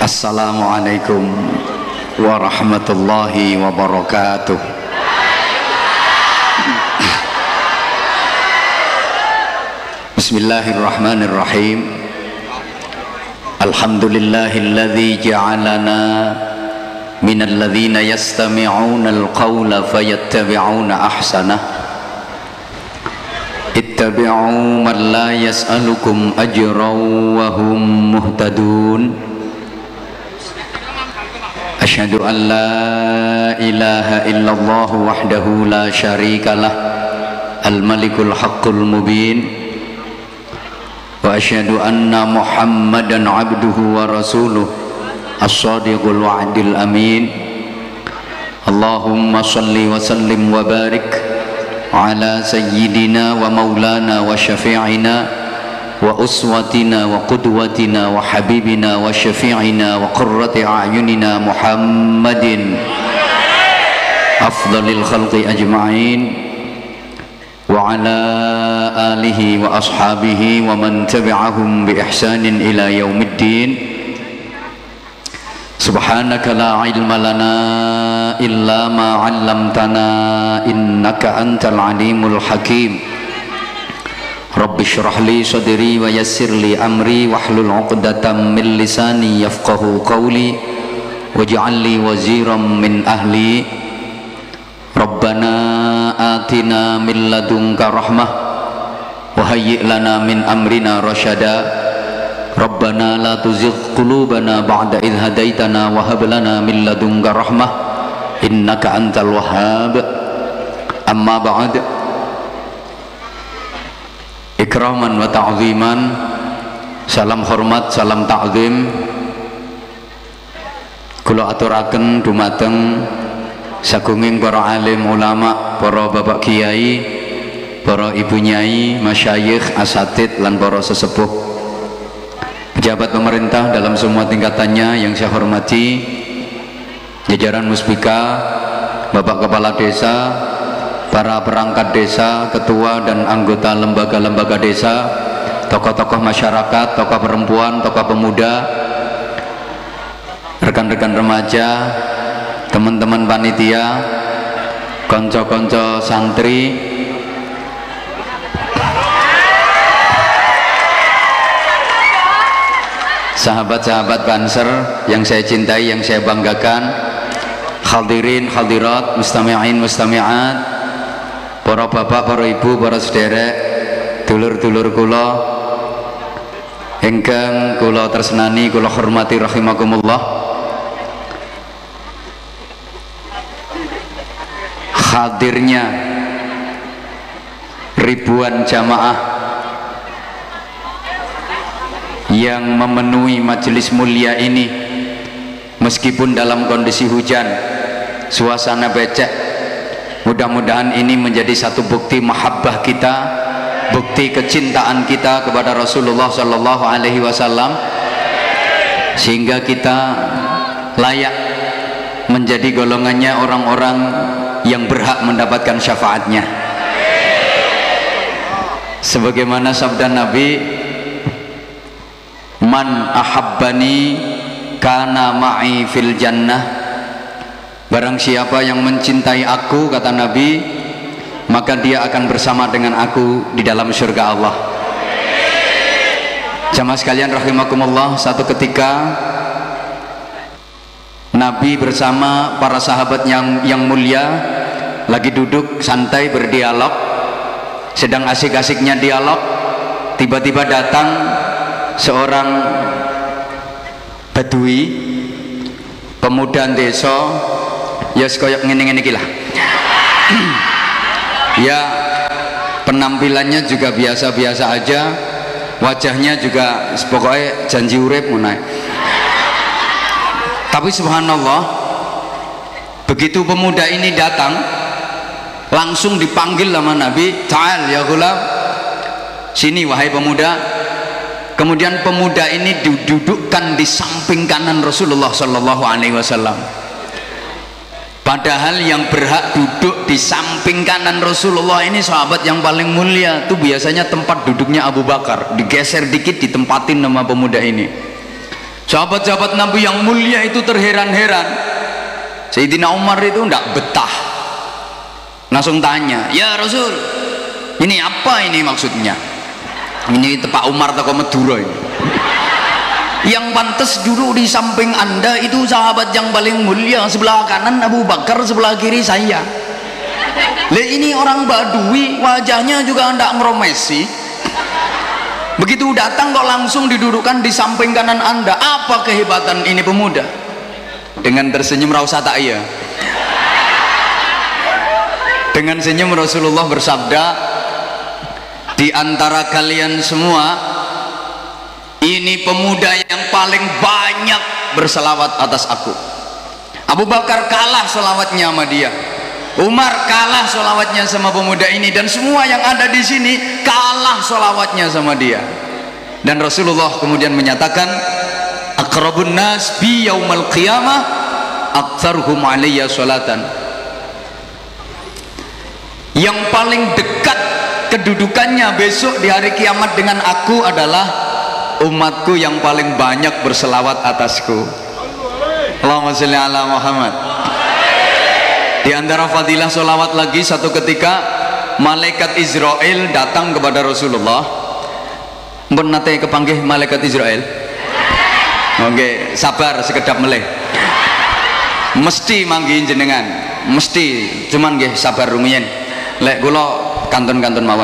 Assalamualaikum warahmatullahi wabarakatuh. Bismillahirrahmanirrahim. Alhamdulillahilladzi ja'alana minal ladzina yastami'una al-qawla fayattabi'una ahsanah. Ittabi'u man la yas'alukum ajran wa hum muhtadun. Asyhadu an la ilaha illallah wahdahu la syarikalah al-malikul haqqul mubin wa asyhadu anna muhammadan abduhu wa rasuluh as-sadiqul wa'dil amin. Allahumma salli wa sallim wa barik ala sayyidina wa maulana wa syafi'ina wa uswatina wa qudwatina wa habibina wa syafi'ina wa qurrati a'yunina Muhammadin afdalil khalqi ajma'in wa ala alihi wa ashabihi wa man tabi'ahum bi ihsanin ila yaumiddin. Subhanaka la ilma lana illa ma 'allamtana innaka antal alimul hakim. Rabbi syrah li sadri wa yassir li amri wahlul 'uqdatam min lisani yafqahu qawli waj'al li waziran min ahli. Rabbana atina min ladunka rahmah wa hayyi' lana min amrina rasyada. Rabbana la tuzigh qulubana ba'da idh hadaitana wa hab lana min ladunka rahmah innaka antal wahhab. Amma ba'd. Ikraman wa ta'ziman, salam hormat, salam ta'zim kula aturaken dumateng sagunging para alim ulama, para bapak kiai, para ibu nyai, masyayikh, asatid lan para sesepuh, pejabat pemerintah dalam semua tingkatannya yang saya hormati, jajaran muspika, bapak kepala desa, para perangkat desa, ketua dan anggota lembaga-lembaga desa, tokoh-tokoh masyarakat, tokoh perempuan, tokoh pemuda, rekan-rekan remaja, teman-teman panitia, konco-konco santri, sahabat-sahabat Banser yang saya cintai, yang saya banggakan, hadirin, hadirat, mustami'in, mustami'at, para bapak, para ibu, para sederek, dulur-dulur kula ingkang kula tresnani, kula hormati rahimakumullah. Hadirnya ribuan jamaah yang memenuhi majelis mulia ini meskipun dalam kondisi hujan, suasana becek, mudah-mudahan ini menjadi satu bukti mahabbah kita, bukti kecintaan kita kepada Rasulullah Sallallahu Alaihi Wasallam, sehingga kita layak menjadi golongannya orang-orang yang berhak mendapatkan syafaatnya. Sebagaimana sabda Nabi, man ahabbani kana ma'i fil jannah. Barang siapa yang mencintai aku, kata Nabi, maka dia akan bersama dengan aku di dalam surga Allah. Jamaah sekalian rahimakumullah, satu ketika Nabi bersama para sahabat yang mulia lagi duduk santai berdialog, sedang asik-asiknya dialog, tiba-tiba datang seorang badui, pemuda desa, ya koyok ngene-ngene iki lah. Ya penampilannya juga biasa-biasa aja, wajahnya juga pokoknya janji urip ngono. Tapi subhanallah, begitu pemuda ini datang, langsung dipanggil sama Nabi, ta'al ya ghulam, sini wahai pemuda. Kemudian pemuda ini didudukkan di samping kanan Rasulullah Sallallahu Alaihi Wasallam. Padahal yang berhak duduk di samping kanan Rasulullah ini sahabat yang paling mulia. Itu biasanya tempat duduknya Abu Bakar, digeser dikit ditempatin nama pemuda ini. Sahabat-sahabat Nabi yang mulia itu terheran-heran. Sayyidina Umar itu tidak betah, langsung tanya, ya Rasul, ini apa ini maksudnya? Ini Pak Umar teko Madura ini. Yang pantas duduk di samping anda itu sahabat yang paling mulia, sebelah kanan Abu Bakar, sebelah kiri saya. Ini orang Badui, wajahnya juga tidak ngeromesi. Begitu datang kok langsung didudukkan di samping kanan anda. Apa kehebatan ini pemuda? Dengan tersenyum rausa tak iya. Dengan senyum Rasulullah bersabda, di antara kalian semua, ini pemuda yang paling banyak berselawat atas aku. Abu Bakar kalah selawatnya sama dia, Umar kalah selawatnya sama pemuda ini, dan semua yang ada di sini kalah selawatnya sama dia. Dan Rasulullah kemudian menyatakan, aqrabun nas bi yaumal qiyamah aktsaruhum alayya salatan. Yang paling dekat kedudukannya besok di hari kiamat dengan aku adalah umatku yang paling banyak berselawat atasku. Allahumma sholli ala Muhammad. Di antara fadilah solawat lagi, satu ketika malaikat Israel datang kepada Rasulullah. Nate kepanggih malaikat Israel. Oke, sabar sekedap meleh. Mesti manggih jenengan, mesti, cuman nggih sabar rumiyin. Lek kula kantun-kantun mawon.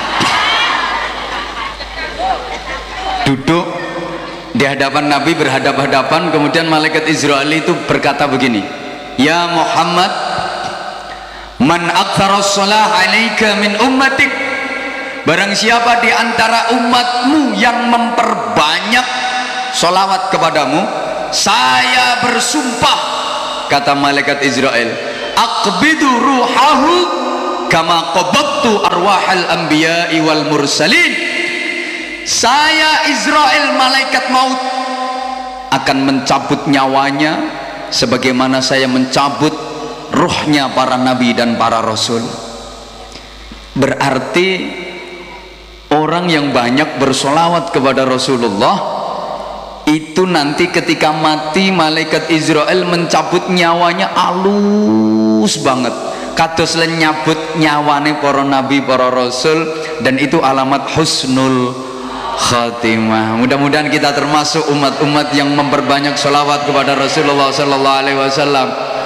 Duduk di hadapan Nabi, berhadap-hadapan, kemudian malaikat Israel itu berkata begini, ya Muhammad, man aktsara shalah 'alaika min ummatik, barang siapa di antara umatmu yang memperbanyak sholawat kepadamu, saya bersumpah, kata malaikat Israel, aqbidu ruhahu kama qabadtu arwahal anbiya'i wal mursalin. Saya Israel malaikat maut akan mencabut nyawanya sebagaimana saya mencabut ruhnya para nabi dan para rasul. Berarti orang yang banyak bersolawat kepada Rasulullah itu nanti ketika mati malaikat Israel mencabut nyawanya halus banget, kados len nyabut nyawane para nabi para rasul, dan itu alamat husnul khatimah. Mudah-mudahan kita termasuk umat-umat yang memperbanyak sholawat kepada Rasulullah sallallahu alaihi wasallam.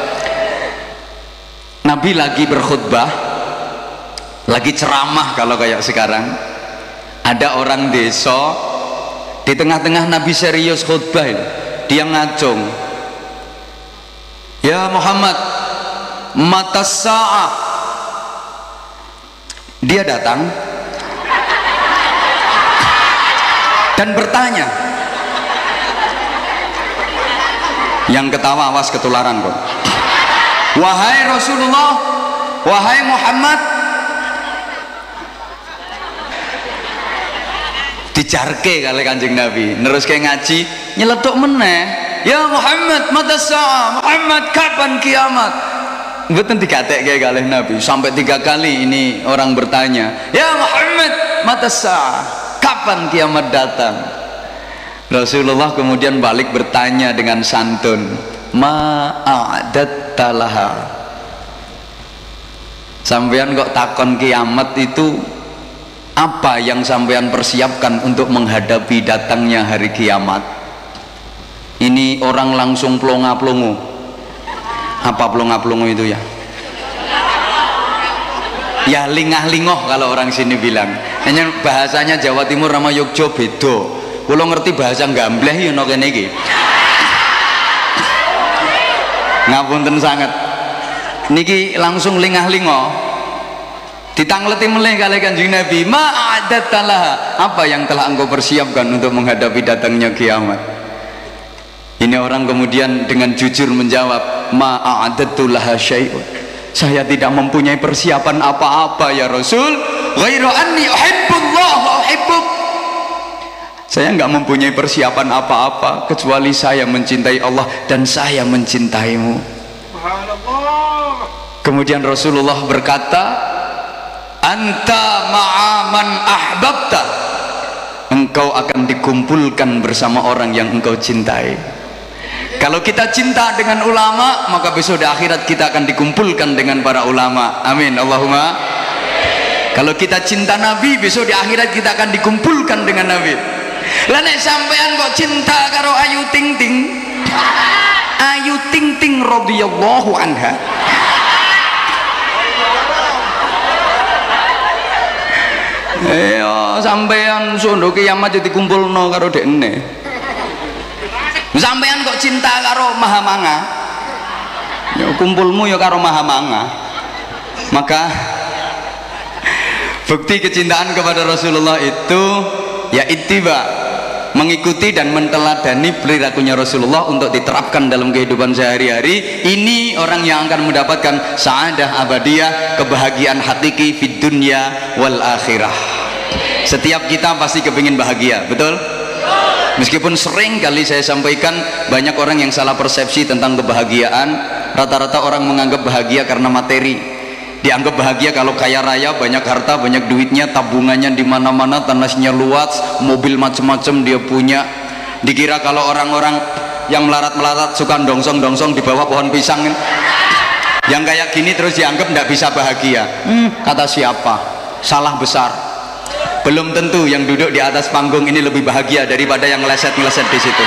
Nabi lagi berkhutbah, lagi ceramah. Kalau kayak sekarang ada orang desa, di tengah-tengah Nabi serius khutbah, dia ngacung, ya Muhammad, matas sa'ah. Dia datang dan bertanya, yang ketawa awas ketularan kok. Wahai Rasulullah, wahai Muhammad, dijarke kali Kanjeng Nabi, nerus kayak ngaji nyeletuk meneh, ya Muhammad mata sa'ah, Muhammad kapan kiamat. Betul digatek kayak kali Nabi sampai 3 kali ini orang bertanya, ya Muhammad mata sa'ah, kapan kiamat datang. Rasulullah kemudian balik bertanya dengan santun, ma'adat talaha, sampean kok takon kiamat itu apa yang sampean persiapkan untuk menghadapi datangnya hari kiamat? Ini orang langsung plonga-plongo. Apa plonga-plongo itu ya? Ya lingah-lingoh kalau orang sini bilang. Hanya bahasanya Jawa Timur sama Yogyo beda. Kalau ngerti bahasa gambleh ya no kene iki. Ngapunten sangat. Niki langsung lingah-lingoh. Ditangleti meleh kali Kanjeng Nabi, ma'adat talaha, apa yang telah engkau persiapkan untuk menghadapi datangnya kiamat. Ini orang kemudian dengan jujur menjawab, ma'adatu laha syai'un, saya tidak mempunyai persiapan apa-apa ya Rasul, ghairu anni uhibbullah wa uhibbuk, saya nggak mempunyai persiapan apa-apa kecuali saya mencintai Allah dan saya mencintaimu. Kemudian Rasulullah berkata, anta ma'aman ahbabta, engkau akan dikumpulkan bersama orang yang engkau cintai. Kalau kita cinta dengan ulama, maka besok di akhirat kita akan dikumpulkan dengan para ulama. Amin, Allahumma. Kalau kita cinta Nabi, besok di akhirat kita akan dikumpulkan dengan Nabi. Lah nek sampean kok cinta karo Ayu Ting Ting, Ayu Ting Ting radhiyallahu anha, sampean sono kiamat jadi kumpulno karo dekne. Sampean kok cinta karo Mahamanga, ya kumpulmu ya karo Mahamanga. Maka bukti kecintaan kepada Rasulullah itu ya ittiba, mengikuti dan menteladani perilakunya Rasulullah untuk diterapkan dalam kehidupan sehari-hari. Ini orang yang akan mendapatkan sa'adah abadiyah, kebahagiaan hakiki fid dunya wal akhirah. Setiap kita pasti kepingin bahagia, betul? Meskipun sering kali saya sampaikan banyak orang yang salah persepsi tentang kebahagiaan. Rata-rata orang menganggap bahagia karena materi. Dianggap bahagia kalau kaya raya, banyak harta, banyak duitnya, tabungannya di mana-mana, tanahnya luas, mobil macam-macam dia punya. Dikira kalau orang-orang yang melarat-melarat suka dongsong-dongsong di bawah pohon pisang, yang kayak gini terus dianggap tidak bisa bahagia. Kata siapa? Salah besar. Belum tentu yang duduk di atas panggung ini lebih bahagia daripada yang ngeleset-ngeleset di situ.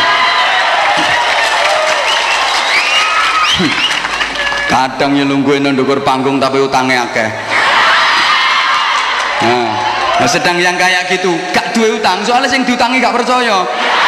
Kadang nyelungguin ndukur panggung tapi utangnya akeh. Nah, sedang yang kayak gitu gak duwe utang, soalnya sing diutangi gak percaya.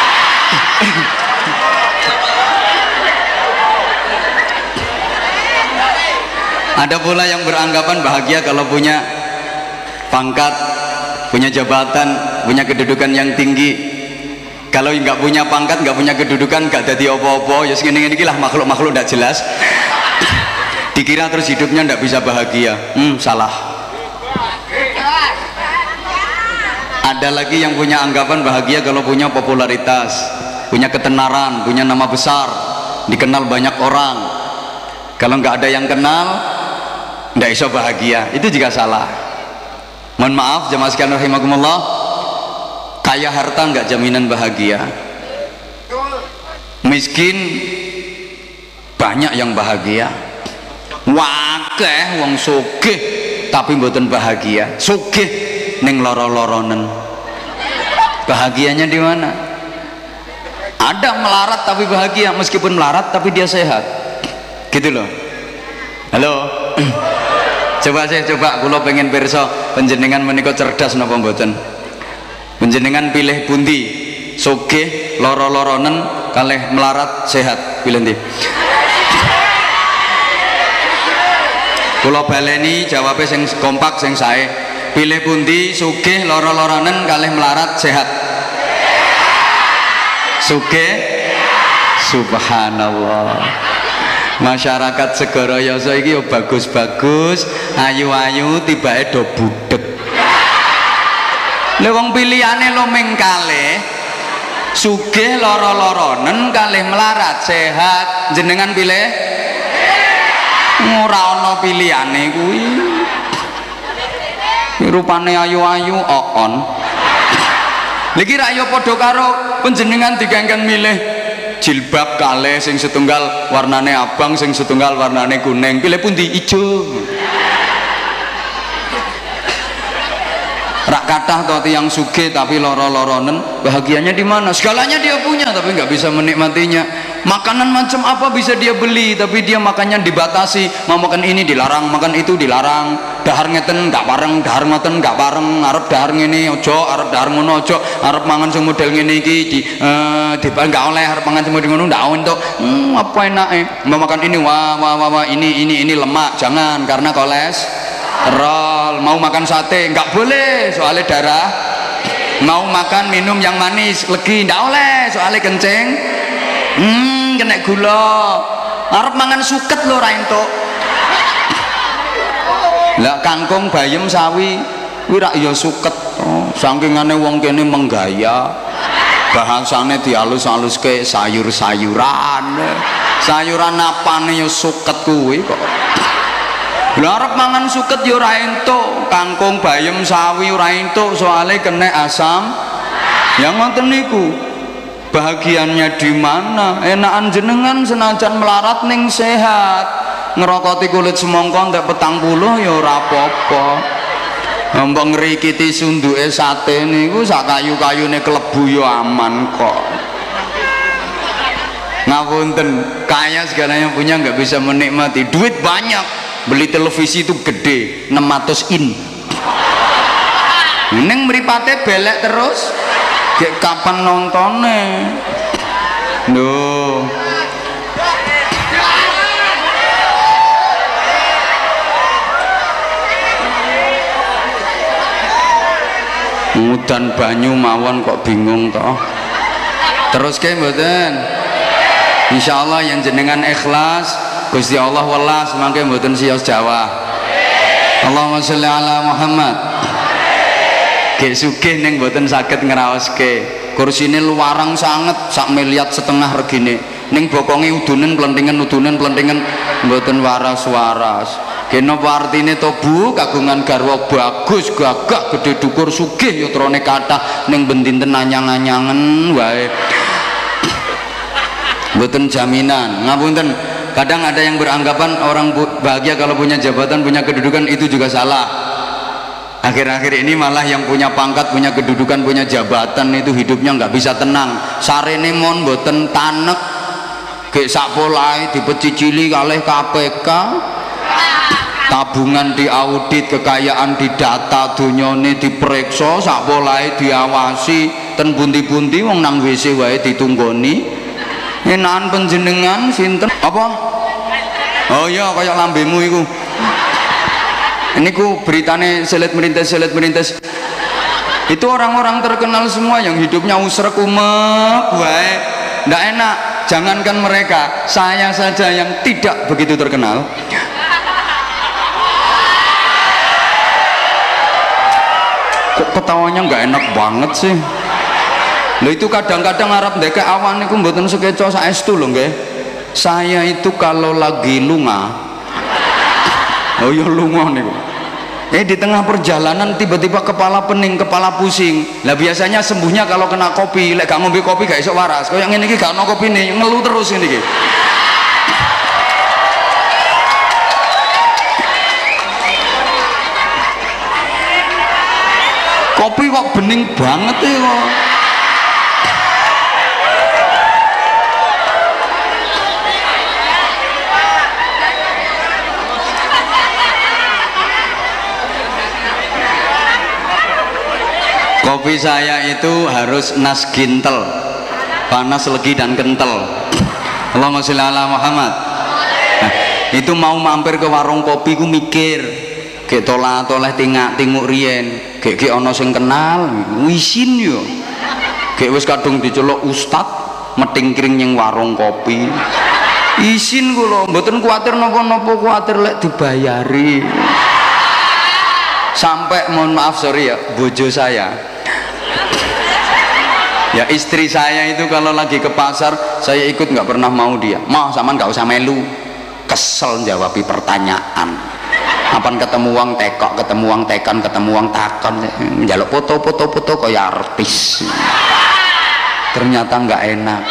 Ada pula yang beranggapan bahagia kalau punya pangkat, punya jabatan, punya kedudukan yang tinggi. Kalau nggak punya pangkat, nggak punya kedudukan, nggak jadi apa-apa, ya segini lah makhluk-makhluk nggak jelas. Dikira terus hidupnya nggak bisa bahagia. Salah. Ada lagi yang punya anggapan bahagia kalau punya popularitas, punya ketenaran, punya nama besar, dikenal banyak orang. Kalau nggak ada yang kenal, nggak bisa bahagia. Itu juga salah. Mohon maaf jemaah sekalian rahimakumullah, kaya harta nggak jaminan bahagia. Miskin banyak yang bahagia. Wakeh wong sugih tapi mboten bahagia. Sugih ning loro-loronen. Bahagianya di mana? Ada melarat tapi bahagia, meskipun melarat tapi dia sehat. Gitu loh. Halo. Coba kula pengen pirsa panjenengan menika cerdas napa mboten? Panjenengan pilih pundi? Sugih loro-loronen kalih melarat sehat, pilih ndi? Kula baleni jawabe sing kompak sing sae. Pilih pundi? Sugih loro-loronen kalih melarat sehat. Sugih. Subhanallah. Masyarakat segara yasa iki yo bagus-bagus, ayu-ayu, tibake do budheg. Lha wong pilihane lo ming kalih, sugih loro-loronen kalih melarat sehat, jenengan pilih? Ora ana pilihane kuwi. Rupane ayu-ayu oon. Lha iki ra yo padha karo panjenengan digangken milih jilbab kalih, sing setunggal warnane abang, sing setunggal warnane kuning, pilih pundi? Ijo. Rak kathah to tiyang sugih tapi loro-loronen, bahagianya di mana? Segalanya dia punya tapi nggak bisa menikmatinya. Makanan macam apa bisa dia beli tapi dia makannya dibatasi. Mau makan ini dilarang, makan itu dilarang. Dahar ngeten nggak pareng, dahar ngoten nggak pareng. Arep dahar ngene ojo, arep dahar ngono ojo, arep mangan sing model ngene iki di nggak oleh, arep mangan sing model ngono ndak entuk. Apa enake? Mau makan ini wah ini lemak, jangan karena kolesterol. Mau makan sate nggak boleh soalnya darah. Mau makan minum yang manis legi ndak oleh soalnya kencing. Kena gula. Arep mangan suket lho ra entuk. Lah kangkung bayem sawi kuwi rak ya suket. Sangkingane wong kene menggaya. Bahasane dialus-aluske sayur-sayuran. Sayuran apane ya suket kuwi kok. Lah arep mangan suket ya ora entuk, kangkung bayem sawi ora entuk soalnya kena asam Yang ngoten niku. Bahagiannya di mana? Enakan jenengan senajan melarat ning sehat. Ngerokoti kulit semongko ndak 40 ya ora apa-apa. Mbok ngrikiti sunduke sate niku sak kayu-kayune klebu ya aman kok. Ngapunten, kaya segalanya punya nggak bisa menikmati. Duit banyak, beli televisi itu gede, 600 in. Neng mripate belek terus. Gek kapan nontone? Duh. Mudan banyu mawon kok bingung toh. Terus ke mboten? Insyaallah yang jenengan ikhlas Gusti Allah welas mangke mboten siyos Jawa. Allahumma sholli ala Muhammad. Gek sugih ning mboten saged ngraoske. Kursine luwarang sanget sak miliat setengah regine. Ning bokonge udunen plentingan mboten waras-waras. Kene apa artine to Bu kagungan garwa bagus gagah gede dukur sugih yutrane kathah ning bendinten anyang-anyangen wae. Mboten jaminan. Ngapunten, kadang ada yang beranggapan orang bahagia kalau punya jabatan, punya kedudukan, itu juga salah. Akhir-akhir ini malah yang punya pangkat, punya kedudukan, punya jabatan itu hidupnya nggak bisa tenang. Sarene mon mboten tanek, gek sakpolahe dipecicili kalih KPK, tabungan diaudit, kekayaan didata, donyane diperiksa, sakpolahe diawasi, ten bunti-bunti wong nang WC wae ditunggoni. Enakan penjenengan sinten apa? Oh iya kayak lambemu iku. Ini ku beritane selet merintes itu orang-orang terkenal semua yang hidupnya usrek umek wae ndak enak. Jangankan mereka, saya saja yang tidak begitu terkenal kok ketawanya nggak enak banget sih. Loh itu kadang-kadang Arab ndekek awan niku mboten sekeco saestu lho nggih. Saya itu kalau lagi lunga oh ya lunga niku. Di tengah perjalanan tiba-tiba kepala pening, kepala pusing. Lah biasanya sembuhnya kalau kena kopi, lek gak ngombe kopi gak iso waras. Kaya ngene iki gak ono kopine, ngeluh terus ngene iki. Kopi kok bening banget kok. Kopi saya itu harus nas gintel, panas, legi, dan kental. Allahumma sholli ala Muhammad. Nah, itu mau mampir ke warung kopi ku mikir, gek toleh tinguk rien, gek ono sing kenal, wisin yo. Gek wis kadung diceluk ustad, meting kring yang warung kopi. Isin kula, mboten kuwatir napa-napa, kuwatir lek dibayari. Sampai mohon maaf sorry ya, bojo saya. Ya istri saya itu kalau lagi ke pasar saya ikut nggak pernah mau dia. Mau sama nggak usah melu. Kesel jawabi pertanyaan. Apaan ketemu uang tekok, ketemu uang tekan, ketemu uang takon, njaluk foto kayak artis. Ternyata nggak enak.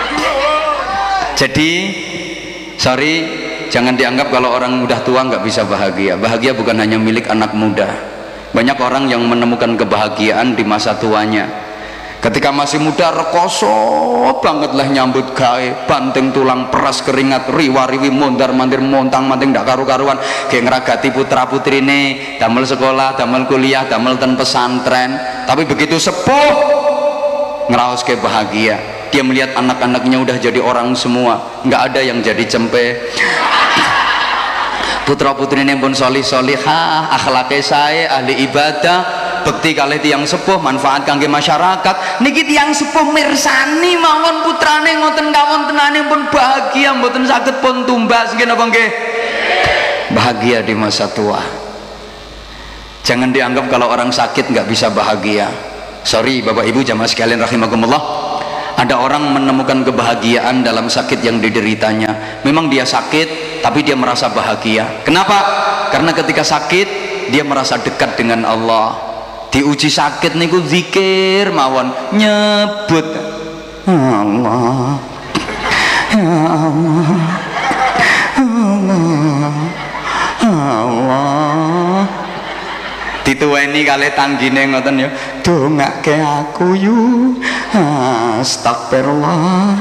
Jadi sorry, jangan dianggap kalau orang udah tua nggak bisa bahagia. Bahagia bukan hanya milik anak muda. Banyak orang yang menemukan kebahagiaan di masa tuanya. Ketika masih muda rekoso banget lah nyambut gawe, banting tulang, peras keringat, riwa-riwi, mondar-mandir, montang-manting ndak karu-karuan, kayak ngeragati putra-putrine, damel sekolah, damel kuliah, damel ten pesantren. Tapi begitu sepuh ngeraos ke bahagia, dia melihat anak-anaknya udah jadi orang semua, nggak ada yang jadi cempe. Putra-putrine pun solih-solihah, akhlake sae, ahli ibadah, bekti kalih tiyang sepuh, manfaat kangge masyarakat. Niki tiyang sepuh mirsani mawon putrane ngoten kawontenane pun bahagia, mboten saged pun tumbas nggih napa nggih? Bahagia di masa tua. Jangan dianggap kalau orang sakit nggak bisa bahagia. Sorry Bapak Ibu jamaah sekalian rahimakumullah. Ada orang menemukan kebahagiaan dalam sakit yang dideritanya. Memang dia sakit tapi dia merasa bahagia. Kenapa? Karena ketika sakit dia merasa dekat dengan Allah. diuji sakit niku zikir mawon, nyebut Allah, ya Allah, Allah, Allah. Dituweni kali tanggine ngoten ya, dongake aku yu, astagfirullah,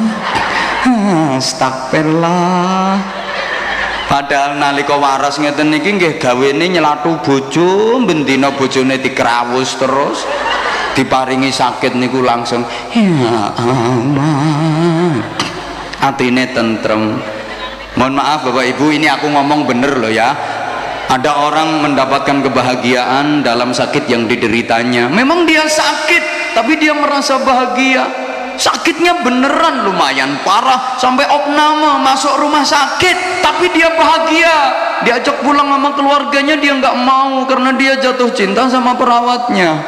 astagfirullah. Padahal nalika waras ngeten niki nggih gawene nyelathu bojo, bendina bojone dikrawus terus, diparingi sakit niku langsung ya Allah, atine tentrem. Mohon maaf Bapak Ibu, ini aku ngomong bener loh ya. Ada orang mendapatkan kebahagiaan dalam sakit yang dideritanya. Memang dia sakit, tapi dia merasa bahagia. Sakitnya beneran lumayan parah, sampai opname, masuk rumah sakit, tapi dia bahagia. Diajak pulang sama keluarganya, dia nggak mau karena dia jatuh cinta sama perawatnya.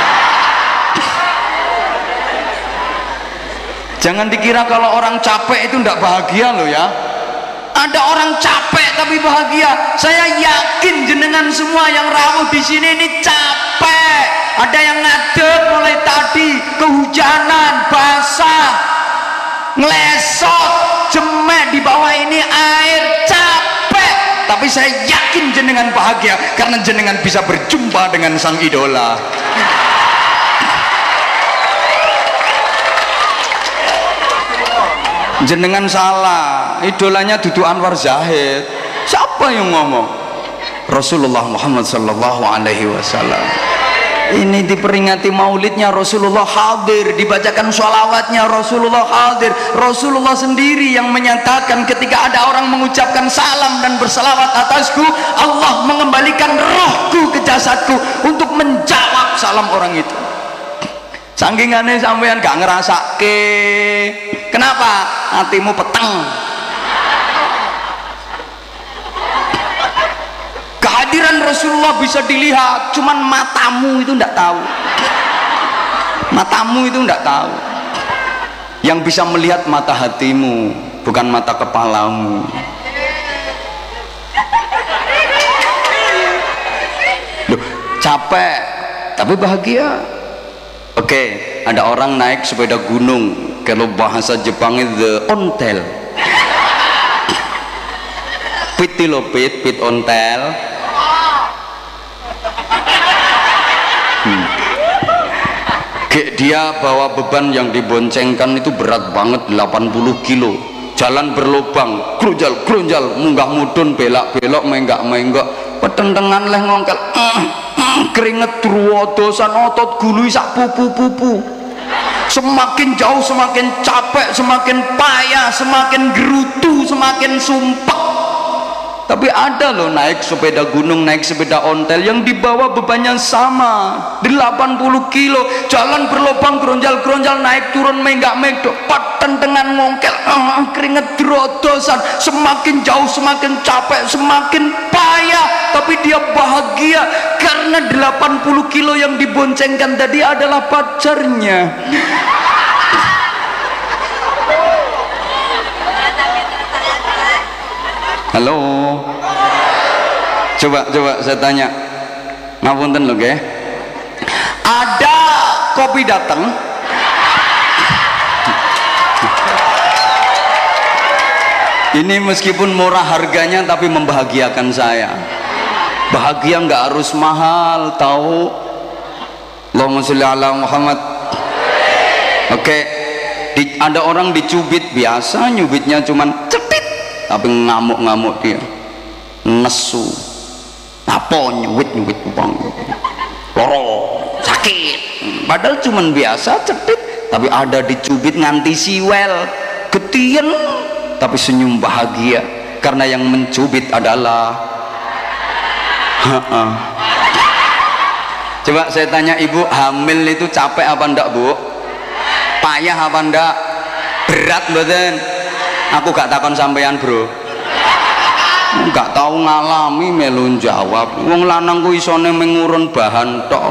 Jangan dikira kalau orang capek itu nggak bahagia loh ya. Ada orang capek tapi bahagia. Saya yakin jenengan semua yang rawuh di sini ini capek. Ada yang ngadeg mulai tadi, kehujanan, basah, ngelesot, jemek di bawah ini air, capek. Tapi saya yakin jenengan bahagia karena jenengan bisa berjumpa dengan sang idola. Jenengan salah, idolanya dudu Anwar Zahid. Siapa yang ngomong? Rasulullah Muhammad sallallahu alaihi wasallam. Ini diperingati maulidnya Rasulullah hadir, dibacakan sholawatnya Rasulullah hadir. Rasulullah sendiri yang menyatakan ketika ada orang mengucapkan salam dan berselawat atasku, Allah mengembalikan rohku ke jasadku untuk menjawab salam orang itu. Sangkingannya sampean gak ngerasake. Kenapa? Hatimu peteng. Kehadiran Rasulullah bisa dilihat, cuman matamu itu ndak tahu. Matamu itu ndak tahu. Yang bisa melihat mata hatimu, bukan mata kepalamu. Loh, capek tapi bahagia. Oke, ada orang naik sepeda gunung, kalau bahasa Jepangnya the ontel. Pit ontel. Kayak dia bawa beban yang diboncengkan itu berat banget, 80 kilo. Jalan berlubang, grunjal, munggah mudun, belak-belok, menggak, petentengan leh ngongkel. Keringet druwodosan, otot gului sak pupu-pupu. Semakin jauh semakin capek, semakin payah, semakin gerutu, semakin sumpek. Tapi ada loh naik sepeda gunung, naik sepeda ontel yang dibawa bebannya sama, 80 kilo. Jalan berlubang, gronjal, naik turun, menggak, patentengan ngongkel, keringet drodosan. Semakin jauh semakin capek, semakin payah, tapi dia bahagia karena 80 kilo yang diboncengkan tadi adalah pacarnya. Halo, coba saya tanya, ngapunten lho nggih. Ada kopi datang, ini meskipun murah harganya tapi membahagiakan saya. Bahagia nggak harus mahal, tahu? Allahumma sholli ala Muhammad. Oke, ada orang dicubit biasa, nyubitnya cuman cetit, tapi ngamuk dia, nesu, apa nyuwit bang, loro, sakit. Padahal cuman biasa cetit, tapi ada dicubit nganti siwel, getien, tapi senyum bahagia karena yang mencubit adalah. Coba saya tanya ibu, hamil itu capek apa ndak bu? Payah apa ndak? Berat mboten? Aku gak takon sampean bro, gak tahu ngalami melun jawab. Wong lanang ku isone mengurun bahan tok.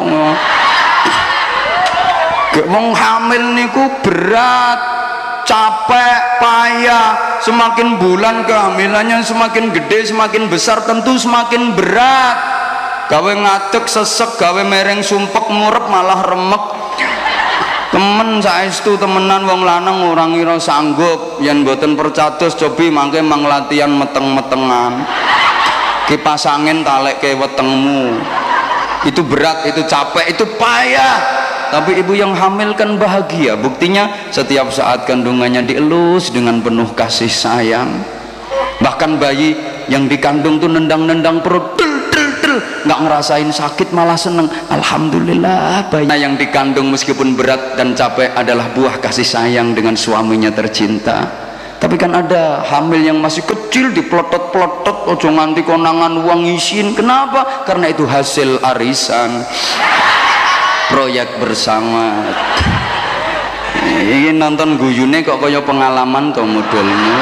Wong hamil niku berat, capek, payah. Semakin bulan kehamilannya semakin gede, semakin besar, tentu semakin berat. gawe ngadeg sesek, gawe mereng sumpek murep malah remek. Temen saestu temenan wong lanang ora ngira sanggup yen mboten percados cobi mangke mang latihan meteng-metengan. Kipas angin talekke wetengmu. Itu berat, itu capek, itu payah. Tapi ibu yang hamil kan bahagia. Buktinya setiap saat kandungannya dielus dengan penuh kasih sayang. Bahkan bayi yang dikandung tuh nendang-nendang perut, nggak ngerasain sakit malah seneng. Alhamdulillah, bayi yang dikandung meskipun berat dan capek adalah buah kasih sayang dengan suaminya tercinta. Tapi kan ada hamil yang masih kecil diplotot-plotot, ojo nganti konangan uang isin. Kenapa? Karena itu hasil arisan proyek bersama. Ini nonton guyune kok kaya pengalaman to modelnya.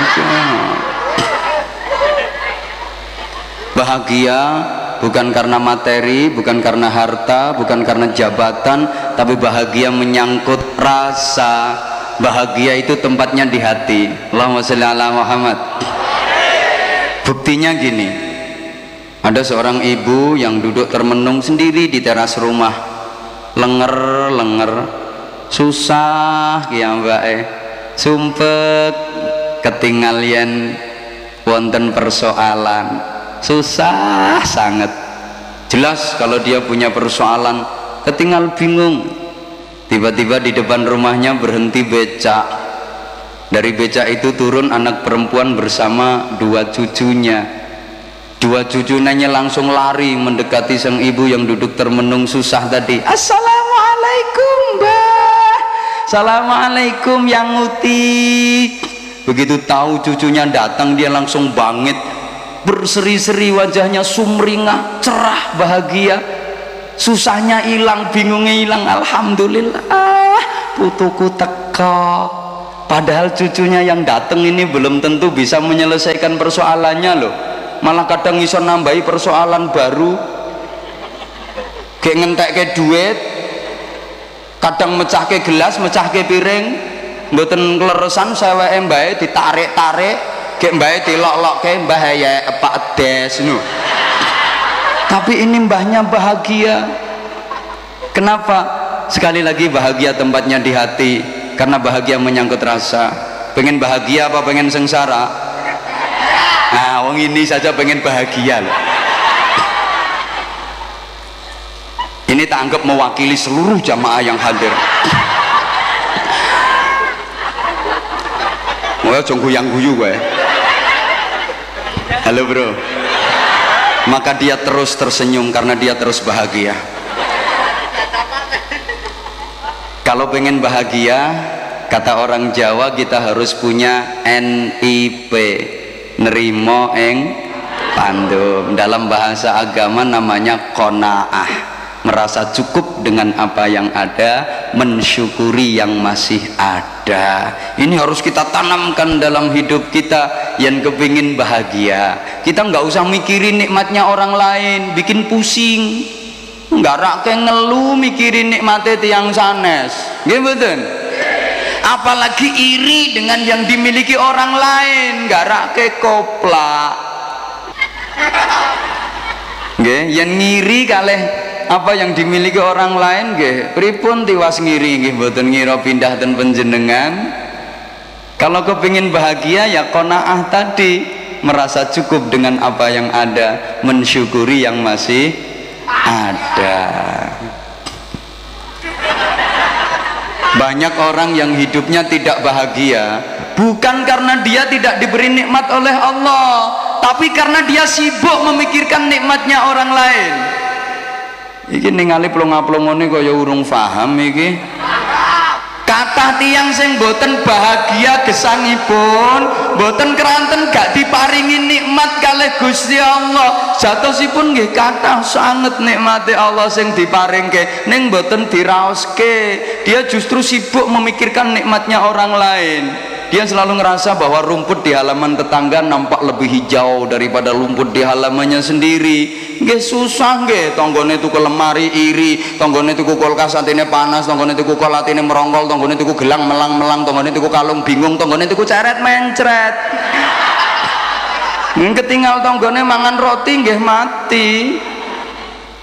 Bahagia bukan karena materi, bukan karena harta, bukan karena jabatan, tapi bahagia menyangkut rasa. Bahagia itu tempatnya di hati. Allahumma sholli ala Muhammad. Buktinya gini, ada seorang ibu yang duduk termenung sendiri di teras rumah, lenger susah ya mbak sumpek ketinggal yen wonten persoalan, susah sangat. Jelas kalau dia punya persoalan, ketinggal bingung. Tiba-tiba di depan rumahnya berhenti becak. Dari becak itu turun anak perempuan bersama dua cucunya. Dua cucunya langsung lari mendekati sang ibu yang duduk termenung susah tadi. Assalamualaikum mbah, assalamualaikum yang Uti. Begitu tahu cucunya datang, dia langsung bangit, berseri-seri wajahnya, sumringah, cerah, bahagia. Susahnya hilang, bingungnya hilang. Alhamdulillah, putuku teko. Padahal cucunya yang datang ini belum tentu bisa menyelesaikan persoalannya loh, malah kadang iso nambahi persoalan baru. Kayak ngentekke duit, kadang mecahke gelas, mecahke piring, mboten kleresan seweke mbae ditarik-tarik, kayak mbae dilok-lokke mbah ya Pak Des no. Tapi ini mbahnya bahagia. Kenapa? Sekali lagi bahagia tempatnya di hati, karena bahagia menyangkut rasa. Pengen bahagia apa pengen sengsara? Nah, wong ini saja pengen bahagia loh. Ini tak anggap mewakili seluruh jamaah yang hadir. Mau jong guyang-guyu gue. Halo bro. Maka dia terus tersenyum karena dia terus bahagia. Kalau pengen bahagia, kata orang Jawa, kita harus punya NIP, nerimo eng pandum. Dalam bahasa agama namanya qanaah, merasa cukup dengan apa yang ada, mensyukuri yang masih ada. Ini harus kita tanamkan dalam hidup kita yang kepingin bahagia. Kita nggak usah mikirin nikmatnya orang lain, bikin pusing. Nggak rake ngeluh mikirin nikmatnya tiang sanes, gitu. Apalagi iri dengan yang dimiliki orang lain, nggak rake koplak. Yang ngiri kalih apa yang dimiliki orang lain, pripun tiwas ngiri, mboten ngira pindah dan penjenengan. Kalau kepingin bahagia ya qanaah tadi, merasa cukup dengan apa yang ada, mensyukuri yang masih ada. Banyak orang yang hidupnya tidak bahagia bukan karena dia tidak diberi nikmat oleh Allah, tapi karena dia sibuk memikirkan nikmatnya orang lain. Iki ningali plonga-plongone kaya urung paham iki. Kathah tiyang sing boten bahagia gesangipun, boten keranten gak diparingi nikmat kalih Gusti Allah. Jatosipun nggih kathah sanget nikmate Allah sing diparingke, ning boten diraoske. Dia justru sibuk memikirkan nikmatnya orang lain. Dia selalu ngerasa bahwa rumput di halaman tetangga nampak lebih hijau daripada rumput di halamannya sendiri. Nggih susah nggih, tanggane tuku lemari iri, tanggane tuku kulkas atine panas, tanggane tuku kol atine merongkol, tanggane tuku gelang melang-melang, tanggane tuku kalung bingung, tanggane tuku ceret mencret. Ketinggal tanggane mangan roti nggih mati.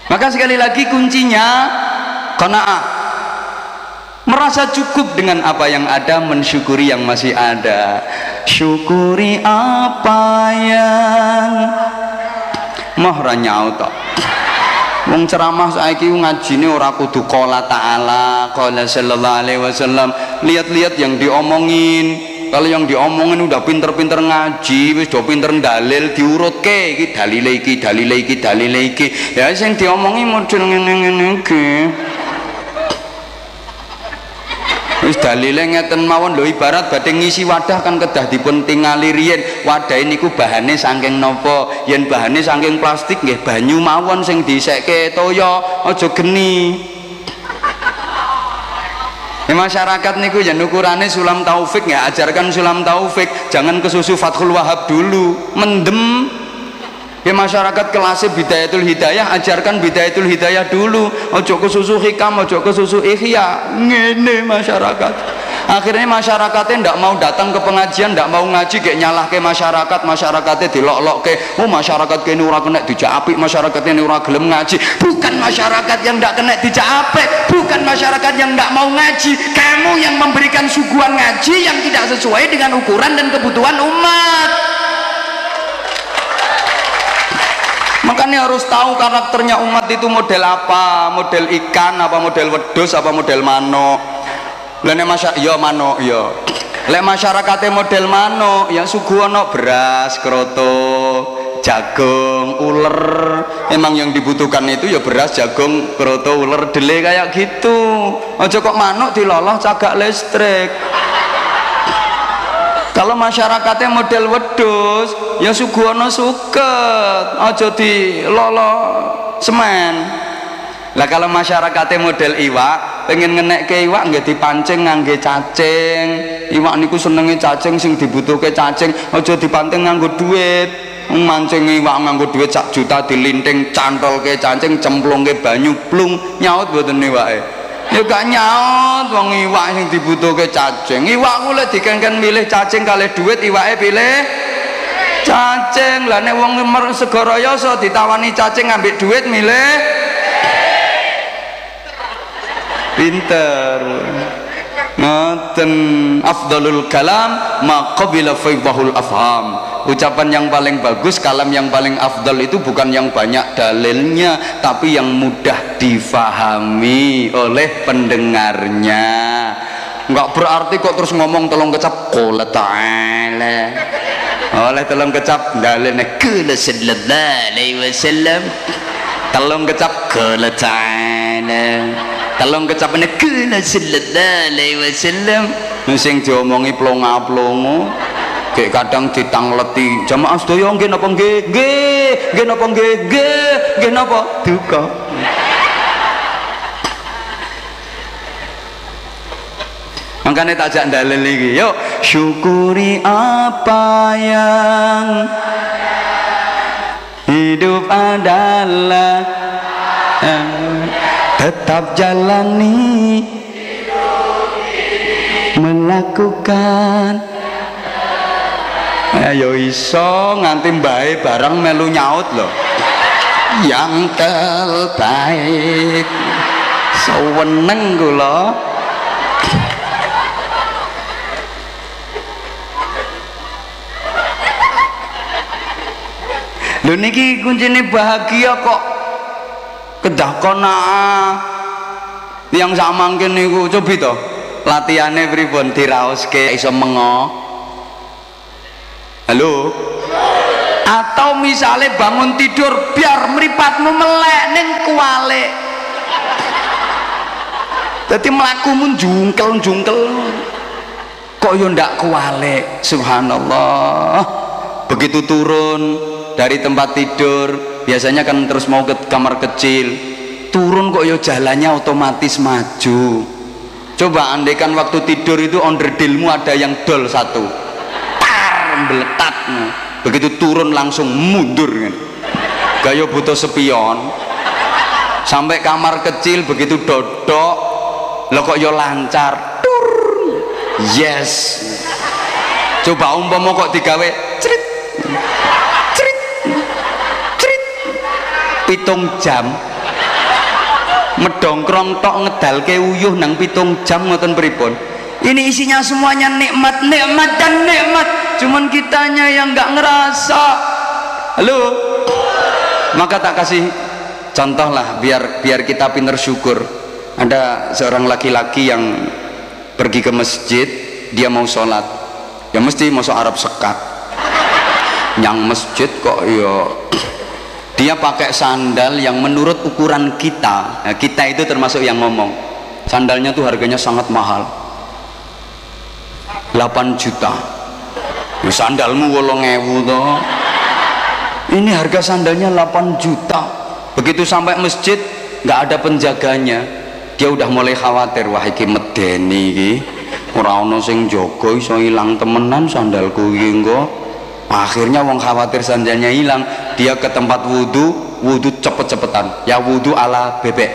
Maka sekali lagi kuncinya qanaah, merasa cukup dengan apa yang ada, mensyukuri yang masih ada. Syukuri apa yang mahra nyaut tok. Wong ceramah saiki ngajine ora kudu qala ta'ala, qala sallallahu alaihi wasallam. Lihat-lihat yang diomongin. Kalau yang diomongin udah pinter-pinter ngaji, wis do pinter dalil, diurutke iki dalile iki, dalile iki, dalile iki. Ya sing diomongi model ngene-ngene iki. Wis dalile ngeten mawon lho, ibarat badhe ngisi wadah kan kedah dipun tingali riyen. Wadah niku bahane saking napa? Yen bahane saking plastik nggih banyu mawon sing disekke toya, aja geni. Ya, masyarakat niku ya ukurane Sulam Taufik ya, ajarkan Sulam Taufik, jangan ke susu Fathul Wahab dulu, mendem. Ya masyarakat kelasnya Bidayatul Hidayah, ajarkan Bidayatul Hidayah dulu, ojo ke susu Hikam, ojo ke susu Ihya. Ngene masyarakat. Akhirnya masyarakatnya ndak mau datang ke pengajian, ndak mau ngaji, kayak nyalah ke masyarakat, masyarakatnya dilok-lok ke, oh masyarakat ini ora kena dijak apik, masyarakat ini ora gelem ngaji. Bukan masyarakat yang ndak kena dijak apik, bukan masyarakat yang ndak mau ngaji, kamu yang memberikan suguhan ngaji yang tidak sesuai dengan ukuran dan kebutuhan umat. Makanya harus tahu karakternya umat itu model apa, model ikan apa, model wedhus apa, model manuk. Lene masyarakat ya manuk ya. Lek masyarakatnya model manuk ya suguhono beras, kroto, jagung, uler. Emang yang dibutuhkan itu ya beras, jagung, kroto, uler, dele kayak gitu. Aja kok manuk diloloh cagak listrik. Kalau masyarakatnya model wedhus ya suguhono suket, aja diloloh semen. Lah kalau masyarakatnya model iwak, pengen ngenekke iwak nggak dipancing ngangge cacing. Iwak niku senenge cacing, sing dibutuhke cacing, aja dipancing nganggo duit. Mancing iwak nganggo duit sak juta dilinting, cantolke cacing, cemplungke banyu, plung, nyaut mboten iwake. Ya gak nyaut wong iwak sing dibutuhke cacing. Iwak ku lek dikengken milih cacing kalih duit, iwake pilih cacing. Lah nek wong segara yasa ditawani cacing ngambil duit milih pinter. Ngoten, afdalul kalam ma qabila faidahul afham. Ucapan yang paling bagus, kalam yang paling afdal itu bukan yang banyak dalilnya, tapi yang mudah difahami oleh pendengarnya. Enggak berarti kok terus ngomong tolong kecap qala ta'ala. Oleh tolong kecap dalilnya qala sallallahu alaihi wasallam. Tolong kecap qala ta'ala. Tolong kecapane qala sallallahu alaihi wasallam. Sing diomongi plonga-plongo, kayak kadang ditangleti jamaah sedaya nggih napa nggih? Nggih napa nggih? Nggih napa? Duka. Makanya tajak dalil iki, yuk syukuri apa yang hidup adalah, tetap jalani melakukan. Ayo iso nganti mbae barang melu nyaut loh. Yang terbaik seweneng kula. Lho niki kuncine bahagia kok. Kedah qanaah. Yang sak mangken niku cobi to. Latihane pripun diraoske iso mengo. Halo. Atau misalnya bangun tidur biar mripatmu melek ning kualik. Dadi mlakumu jungkel-jungkel. Kok yo ndak kualik. Subhanallah. Begitu turun dari tempat tidur, biasanya kan terus mau ke kamar kecil, turun kok yo jalannya otomatis maju. Coba andaikan waktu tidur itu onderdilmu ada yang dol satu, tar meletat, begitu turun langsung mundur kan, gaya butuh spion. Sampai kamar kecil begitu dodok, lo kok yo lancar, tur, yes. Coba umpama kok digawe cerit, 7 jam medongkrong tok ngedalke uyuh nang 7 jam ngoten pripun. Ini isinya semuanya nikmat, nikmat dan nikmat, cuman kitanya yang nggak ngerasa. Halo, maka tak kasih contoh lah biar kita pinter syukur. Ada seorang laki-laki yang pergi ke masjid, dia mau sholat, ya mesti masuk Arab sekat. Yang masjid kok ya dia pakai sandal yang menurut ukuran kita. Nah, kita itu termasuk yang ngomong. Sandalnya tuh harganya sangat mahal. 8 juta. Ya, sandalmu 8.000 toh. Ini harga sandalnya 8 juta. Begitu sampai masjid nggak ada penjaganya, dia udah mulai khawatir, wah iki medeni iki. Ora ono sing jaga iso ilang temenan sandalku iki engko. Akhirnya wong khawatir sandalnya hilang, dia ke tempat wudhu cepet-cepetan. Ya wudhu ala bebek.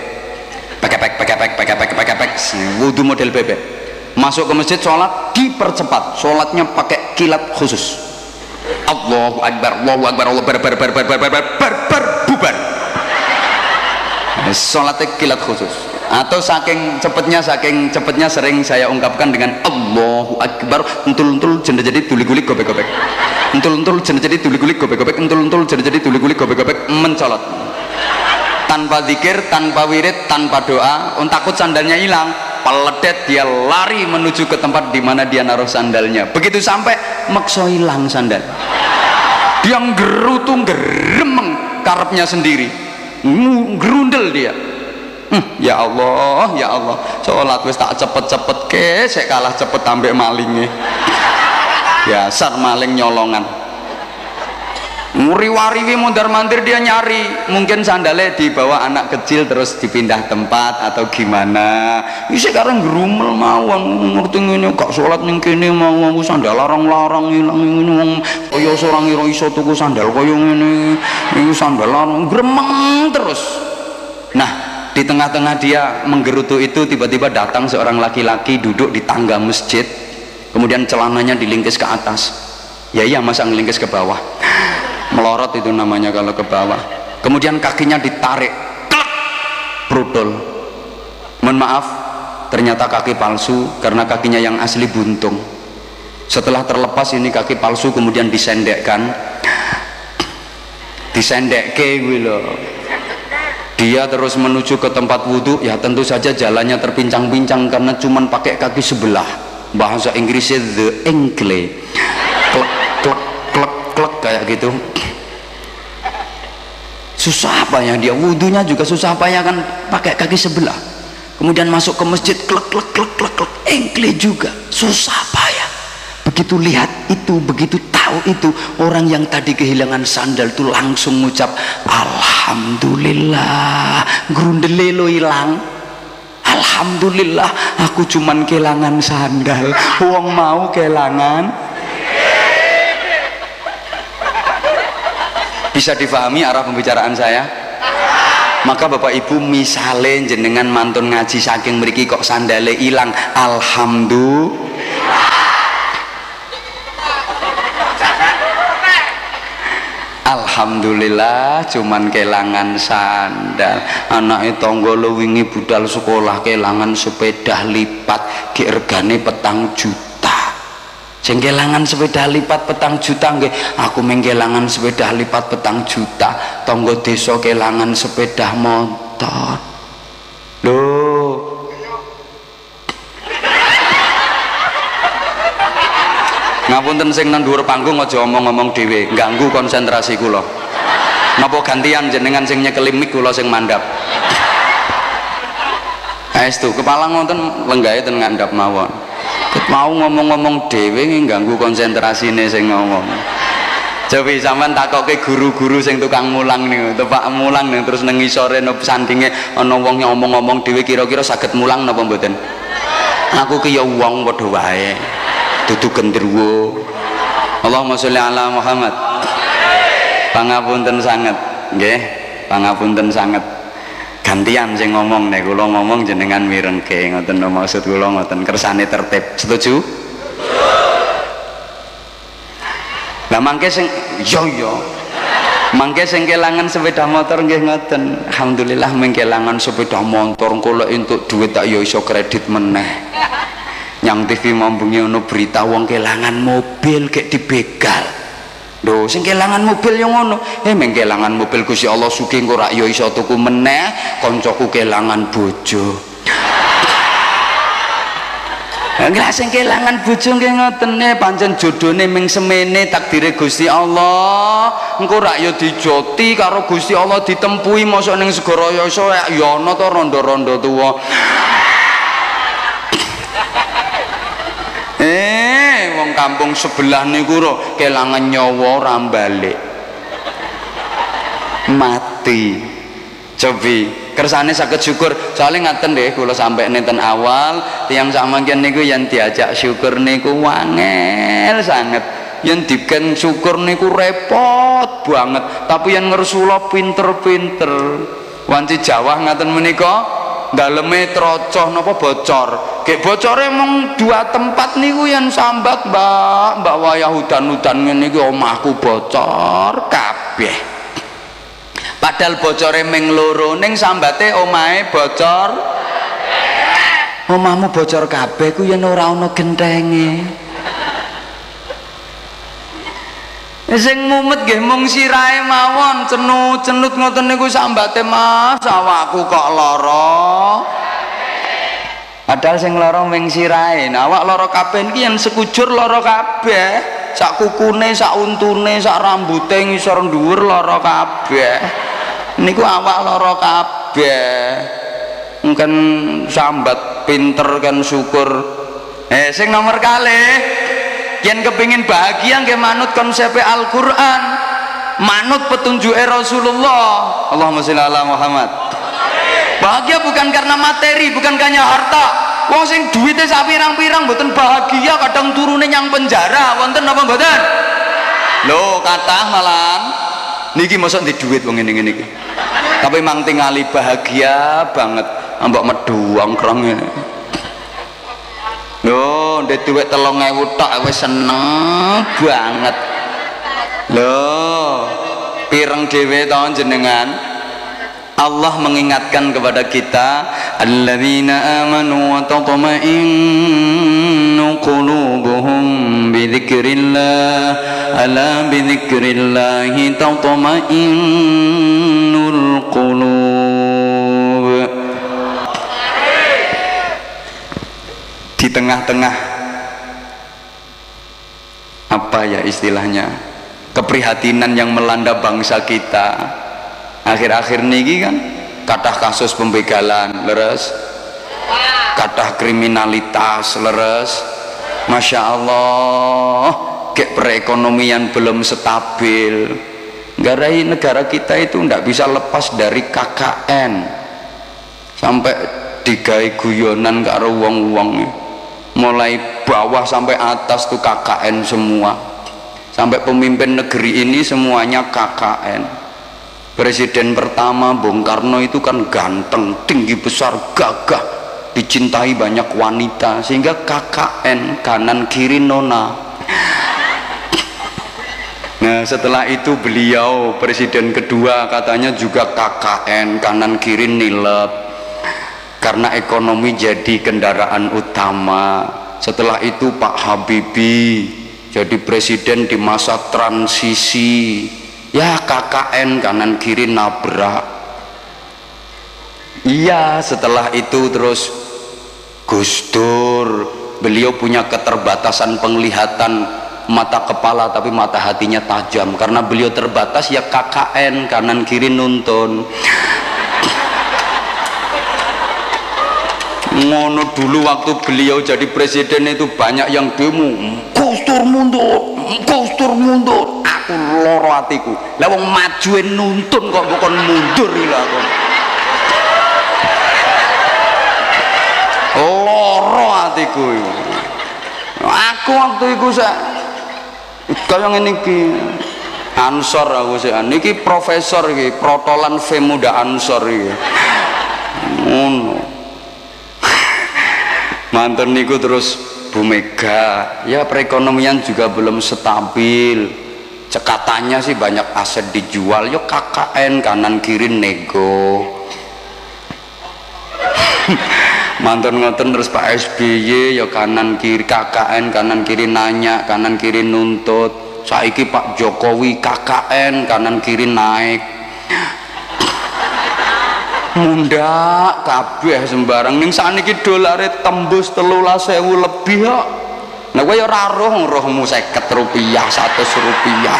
Pek. Wudhu model bebek. Masuk ke masjid sholat dipercepat, sholatnya pakai kilat khusus. Allahu Akbar, Allahu Akbar, Allahu Akbar, bubar. Sholatnya kilat khusus. Atau saking cepetnya sering saya ungkapkan dengan Allahu Akbar, entul jadi tuli-gulik gobek-gobek. Entul jadi tuli-gulik gobek-gobek, entul jadi tuli-gulik gobek-gobek, mencolot. Tanpa zikir, tanpa wirid, tanpa doa, takut sandalnya hilang. Peledet dia lari menuju ke tempat di mana dia naruh sandalnya. Begitu sampai makso hilang sandal. Dia gerutung geremeng karepnya sendiri. Gerundel dia. Ya Allah, ya Allah. Sholat wis tak cepet-cepet ke, sik kalah cepet ambek malingnya. Biasar maling nyolongan. Nguri-wariwi mondar-mandir dia nyari, mungkin sandalnya dibawa anak kecil terus dipindah tempat atau gimana. Ini sekarang gerumel mawon ngerti ngene kok salat ning kene mau sandal larang-larang ilang ngene kaya seorang ira iso tuku sandal kaya ngene. Iki sandal larang gremeng terus. Nah, di tengah-tengah dia menggerutu itu tiba-tiba datang seorang laki-laki duduk di tangga masjid, kemudian celananya dilingkis ke atas. Ya iya, masa ngelingkis ke bawah. Melorot itu namanya kalau ke bawah. Kemudian kakinya ditarik, klek, brudol. Mohon maaf, ternyata kaki palsu karena kakinya yang asli buntung. Setelah terlepas ini kaki palsu kemudian disendekke gitu. Dia terus menuju ke tempat wudhu, ya tentu saja jalannya terpincang-pincang karena cuman pakai kaki sebelah. Bahasa Inggrisnya the ankle. Klek klek klek klek kayak gitu. Susah payah dia, wudhunya juga susah payah kan pakai kaki sebelah. Kemudian masuk ke masjid klek klek klek klek klek, ankle juga susah payah. Begitu lihat itu, begitu tahu itu, orang yang tadi kehilangan sandal itu langsung ngucap alhamdulillah, grundele lo hilang. Alhamdulillah, aku cuman kehilangan sandal, wong mau kehilangan. Bisa difahami arah pembicaraan saya? Maka Bapak Ibu, misale jenengan mantun ngaji saking mriki kok sandale ilang, alhamdulillah cuman kelangan sandal. Anake tangga lo wingi budal sekolah kelangan sepeda lipat ki regane 4 juta. Sing kelangan sepeda lipat 4 juta nggih, aku mengkelangan sepeda lipat 4 juta. Tangga desa kelangan sepeda motor. Loh. Ngapunten sing nang dhuwur panggung aja omong-omong dhewe, ganggu konsentrasi kula. Napa gantian jenengan sing nyekeli mik kula sing mandhap. Aestu kepala ngoten lenggahe ten ngandhap mawon. Mau ngomong-ngomong dhewe ngganggu konsentrasine sing ngomong. Coba sampean takoke guru-guru sing tukang mulang niku, tepak mulang ning terus nang ngisore nang sandinge ana wong ngomong-ngomong dhewe kira-kira saged mulang napa mboten? Aku ki ya wong padha wae. Dudu genderuwo. Allahumma sholli ala Muhammad. Pangapunten sanget, nggih. Pangapunten sanget. Gantian sing ngomong nek kula ngomong jenengan mirengke, ngoten maksud kula ngoten, kersane tertib. Setuju? Lah mangke sing yo Mangke sing kelangan sepeda motor nggih ngoten. Alhamdulillah mengkelangan sepeda motor kula entuk duit tak yo iso kredit meneh. Yang TV mambengi ono berita wong kelangan mobil kek dibegal. Lho sing kelangan mobil yo ngono. Mengkelangan mobil Gusti Allah sugih kok rak yo iso tuku meneh, kancaku kelangan bojo. Enggak sing kelangan bojo nggih ngoten pancen jodhone ming semene takdire Gusti Allah. Engko rak ya dijoti karo Gusti Allah ditempuhi mosok ning segara iso ya ana to rondo-rondo tuwa. Wong kampung sebelah niku ro kelangan nyawa ora balik. Mati. Cobi kersane saged syukur soalnya ngaten deh kula sampai nenten awal tiyang samangken niku yang diajak syukur niku wangel sanget yang diken syukur niku repot banget tapi yang ngersula pinter-pinter wanci Jawa ngaten menika daleme trocoh napa bocor gek bocore mung 2 tempat niku yang sambat mbak wayah udan-udan ngene iki omahku bocor kabeh. Padahal bocore ming loro ning sambate omahe bocor. Omahmu bocor kabeh ku yen ora ana gentenge. Sing mumet nggih mung sirahe mawon, cenut-cenut ngoten niku sambate Mas, awakku kok lara. Padahal sing lara ming sirahe. Nah, awak lara kabeh iki yen sekujur lara kabeh. Sak kukune, sak untune, sak rambute ngisor dhuwur lara kabeh. Niku awak lara kabeh. Mungkin sambat pinter kan syukur. Sing nomor kalih yen kepingin bahagia nggih manut konsep Al-Qur'an, manut petunjuke Rasulullah. Allahumma sholli ala Muhammad. Bahagia bukan karena materi, bukan karena harta. Wong sing duwite sak pirang-pirang mboten bahagia, kadang turune nyang penjara, wonten apa mboten? Lho, kathah malan niki mosok ndek duit wong ngene-ngene iki. Tapi mang tingali bahagia banget, ambek meduang krong ngene. Lho, ndek duit 3.000 tok wis seneng banget. Lho, pireng dhewe to jenengan. Allah mengingatkan kepada kita alladzina amanu wa tatma'innu qulubuhum bidzikrillah ala bidzikrillah tatma'innul qulub. Di tengah-tengah apa ya istilahnya keprihatinan yang melanda bangsa kita akhir-akhir niki kan kathah kasus pembegalan leres, kathah kriminalitas leres, Masya Allah kayak perekonomian belum stabil. Garai negara kita itu ndak bisa lepas dari KKN sampai digawe guyonan karo wong-wong mulai bawah sampai atas tuh KKN semua, sampai pemimpin negeri ini semuanya KKN. Presiden pertama Bung Karno itu kan ganteng, tinggi besar, gagah, dicintai banyak wanita, sehingga KKN kanan kiri nona. Nah setelah itu beliau presiden kedua katanya juga KKN kanan kiri nilep, karena ekonomi jadi kendaraan utama. Setelah itu Pak Habibie jadi presiden di masa transisi, ya KKN kanan kiri nabrak. Iya, setelah itu terus Gus Dur, beliau punya keterbatasan penglihatan mata kepala tapi mata hatinya tajam, karena beliau terbatas ya KKN kanan kiri nuntun. Ngono dulu waktu beliau jadi presiden itu banyak yang demo, Gus Dur mundur, Gus Dur mundur. Aku loro atiku. Lah wong majuin nuntun kok bukan mundur lho aku. Loro atiku iku. Aku waktu iku sak kaya ngene iki. Ansor aku sik. Niki profesor iki, protolan Femuda Ansor iki. Ngono. Manten niku terus Bu Mega, ya perekonomian juga belum stabil. Cekatannya sih banyak aset dijual, yo KKN kanan kiri nego. Mantan ngoten terus Pak SBY yo kanan kiri KKN, kanan kiri nanya, kanan kiri nuntut. Saiki Pak Jokowi KKN kanan kiri naik. Mundak kabeh sembarang ning sakniki dolare tembus 13.000 lebih kok. Nah kowe ya ora rohmu 50 rupiah, 100 rupiah.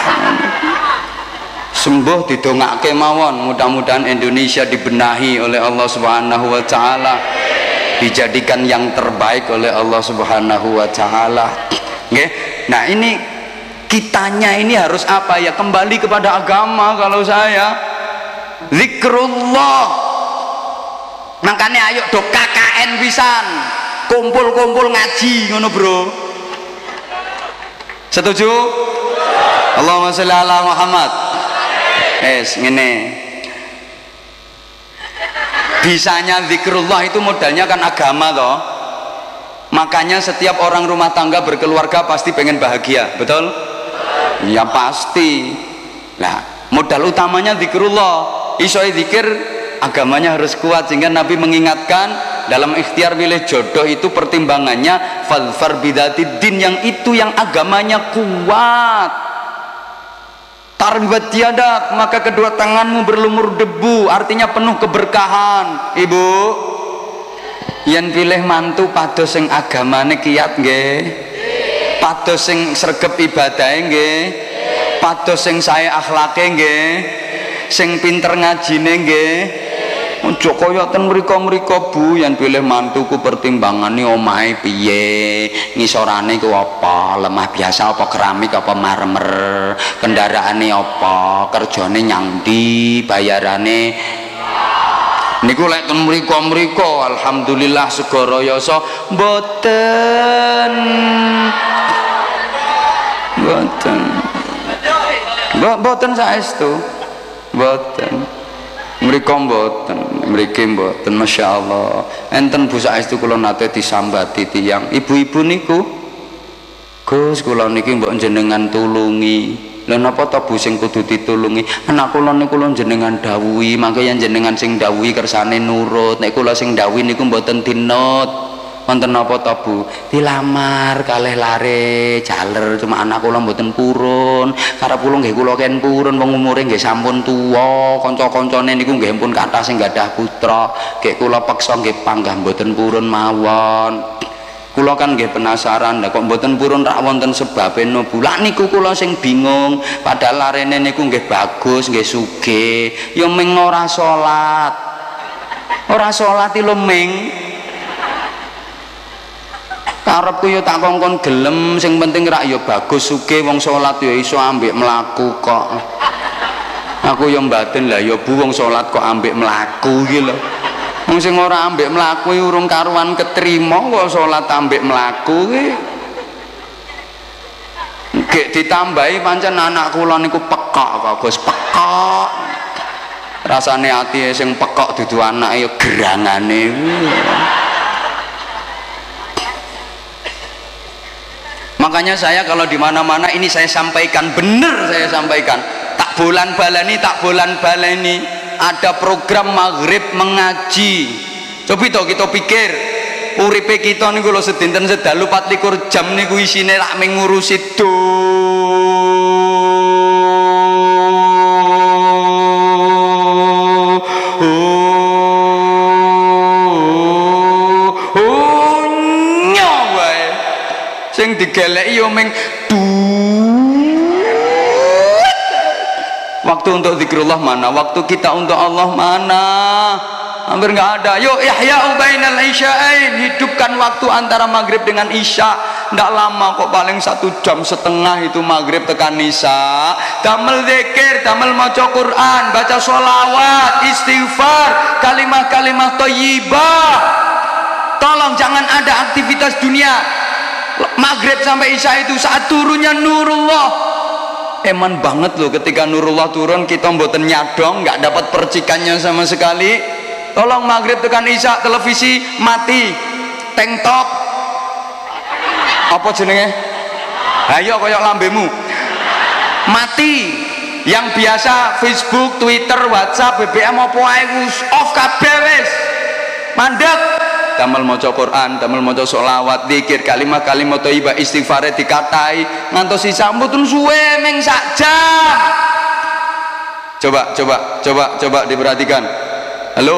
Sembuh didongake mawon, mudah-mudahan Indonesia dibenahi oleh Allah Subhanahu wa taala, dijadikan yang terbaik oleh Allah Subhanahu wa taala. Nggih. Nah, ini kitanya ini harus apa ya? Kembali kepada agama kalau saya. Zikrullah. Makanya ayo do KKN pisan. Kumpul-kumpul ngaji ngono, Bro. Setuju? Allahumma sholli ala Muhammad. Ngene. Bisanya zikrullah itu modalnya kan agama toh. Makanya setiap orang rumah tangga berkeluarga pasti pengen bahagia, betul? Ya pasti. Nah, modal utamanya zikrullah. Isoi zikir agamanya harus kuat, sehingga Nabi mengingatkan dalam ikhtiar pilih jodoh itu pertimbangannya fadfar bidatid din, yang itu yang agamanya kuat. Tarbibat tiadak, maka kedua tanganmu berlumur debu, artinya penuh keberkahan. Ibu yen pilih mantu pados sing agamane kiat nggih, pados sing sregep ibadahe nggih, pados sing sae akhlake nggih, sing pinter ngajine nggih. Ojo kaya ten mriko-mriko Bu, yen pilih mantuku pertimbangane omahe piye, ngisorane ku apa, lemah biasa apa keramik apa marmer, kendaraane apa, kerjane nyang ndi, bayarane niku lek ten mriko-mriko alhamdulillah segara yasa mboten saestu mboten mriko mboten mriki mboten masyaallah. Enten Bu saestu kula nate disambati tiyang ibu-ibu niku, Gus kula niki mbok jenengan tulungi. Lha napa ta Bu sing kudu ditulungi? Anak kula niku kula jenengan dawuhi, mangke yen jenengan sing dawuhi kersane nurut. Nek kula sing dawuhi niku mboten dinut. Wonten napa ta Bu? Dilamar kalih lare jaler, cuma anak kula mboten purun. Karep kula nggih kula ken purun, wong umure nggih sampun tuwa. Kanca-kancane niku nggih pun kathah sing gadah putra. Nggih kula peksa nggih panggah mboten purun mawon. Kula kan nggih penasaran, lha kok mboten purun rak wonten sebabe no Bu. Lah niku kula sing bingung, padahal larene niku nggih bagus, nggih sugih. Ya ming ora salat. Ora salat lho ming. Karepku yo tak kongkon gelem, sing penting rak yo bagus sugih, wong salat yo iso ambek mlaku kok. Aku yo mbaten lah yo Bu, wong salat kok ambek mlaku iki lho. Wong sing ora ambek mlaku urung karuan ketrima kok salat ambek mlaku iki. Nggih ditambahi pancen anak kula niku pekok kok Gus, pekok. Rasane ati sing pekok dudu anake yo gerangane. Makanya saya kalau di mana-mana ini saya sampaikan, bener saya sampaikan, tak bolan baleni ada program maghrib mengaji. Coba toh kita pikir uripe kita niku lho sedinten sedalu 24 jam niku isine rak ngurusi sing digeleki yo ming waktu untuk zikrullah mana, waktu kita untuk Allah mana, hampir nggak ada. Yuk ihya bainal isya'ain, hidupkan waktu antara maghrib dengan isya. Nggak lama kok, paling 1,5 jam itu maghrib tekan isya. Damel zikir, damel maca Quran, baca sholawat, istighfar, kalimah-kalimah thayyibah. Tolong jangan ada aktivitas dunia. Maghrib sampai isya itu saat turunnya nurullah. Eman banget loh ketika nurullah turun kita mboten nyadong, nggak dapat percikannya sama sekali. Tolong maghrib tekan isya televisi mati, tank top apa jenenge, ayo koyok lambemu mati. Yang biasa Facebook, Twitter, WhatsApp, BBM apa ae off kabeh wis. Mandek. Damel maca Quran, damel maca sholawat, zikir, kalimat-kalimat thayyibah, istighfar dikatai ngantos disambutun suwe ming sak jam. Coba diperhatikan. Halo.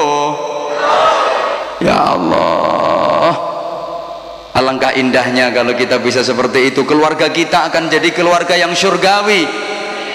Ya Allah. Alangkah indahnya kalau kita bisa seperti itu. Keluarga kita akan jadi keluarga yang surgawi.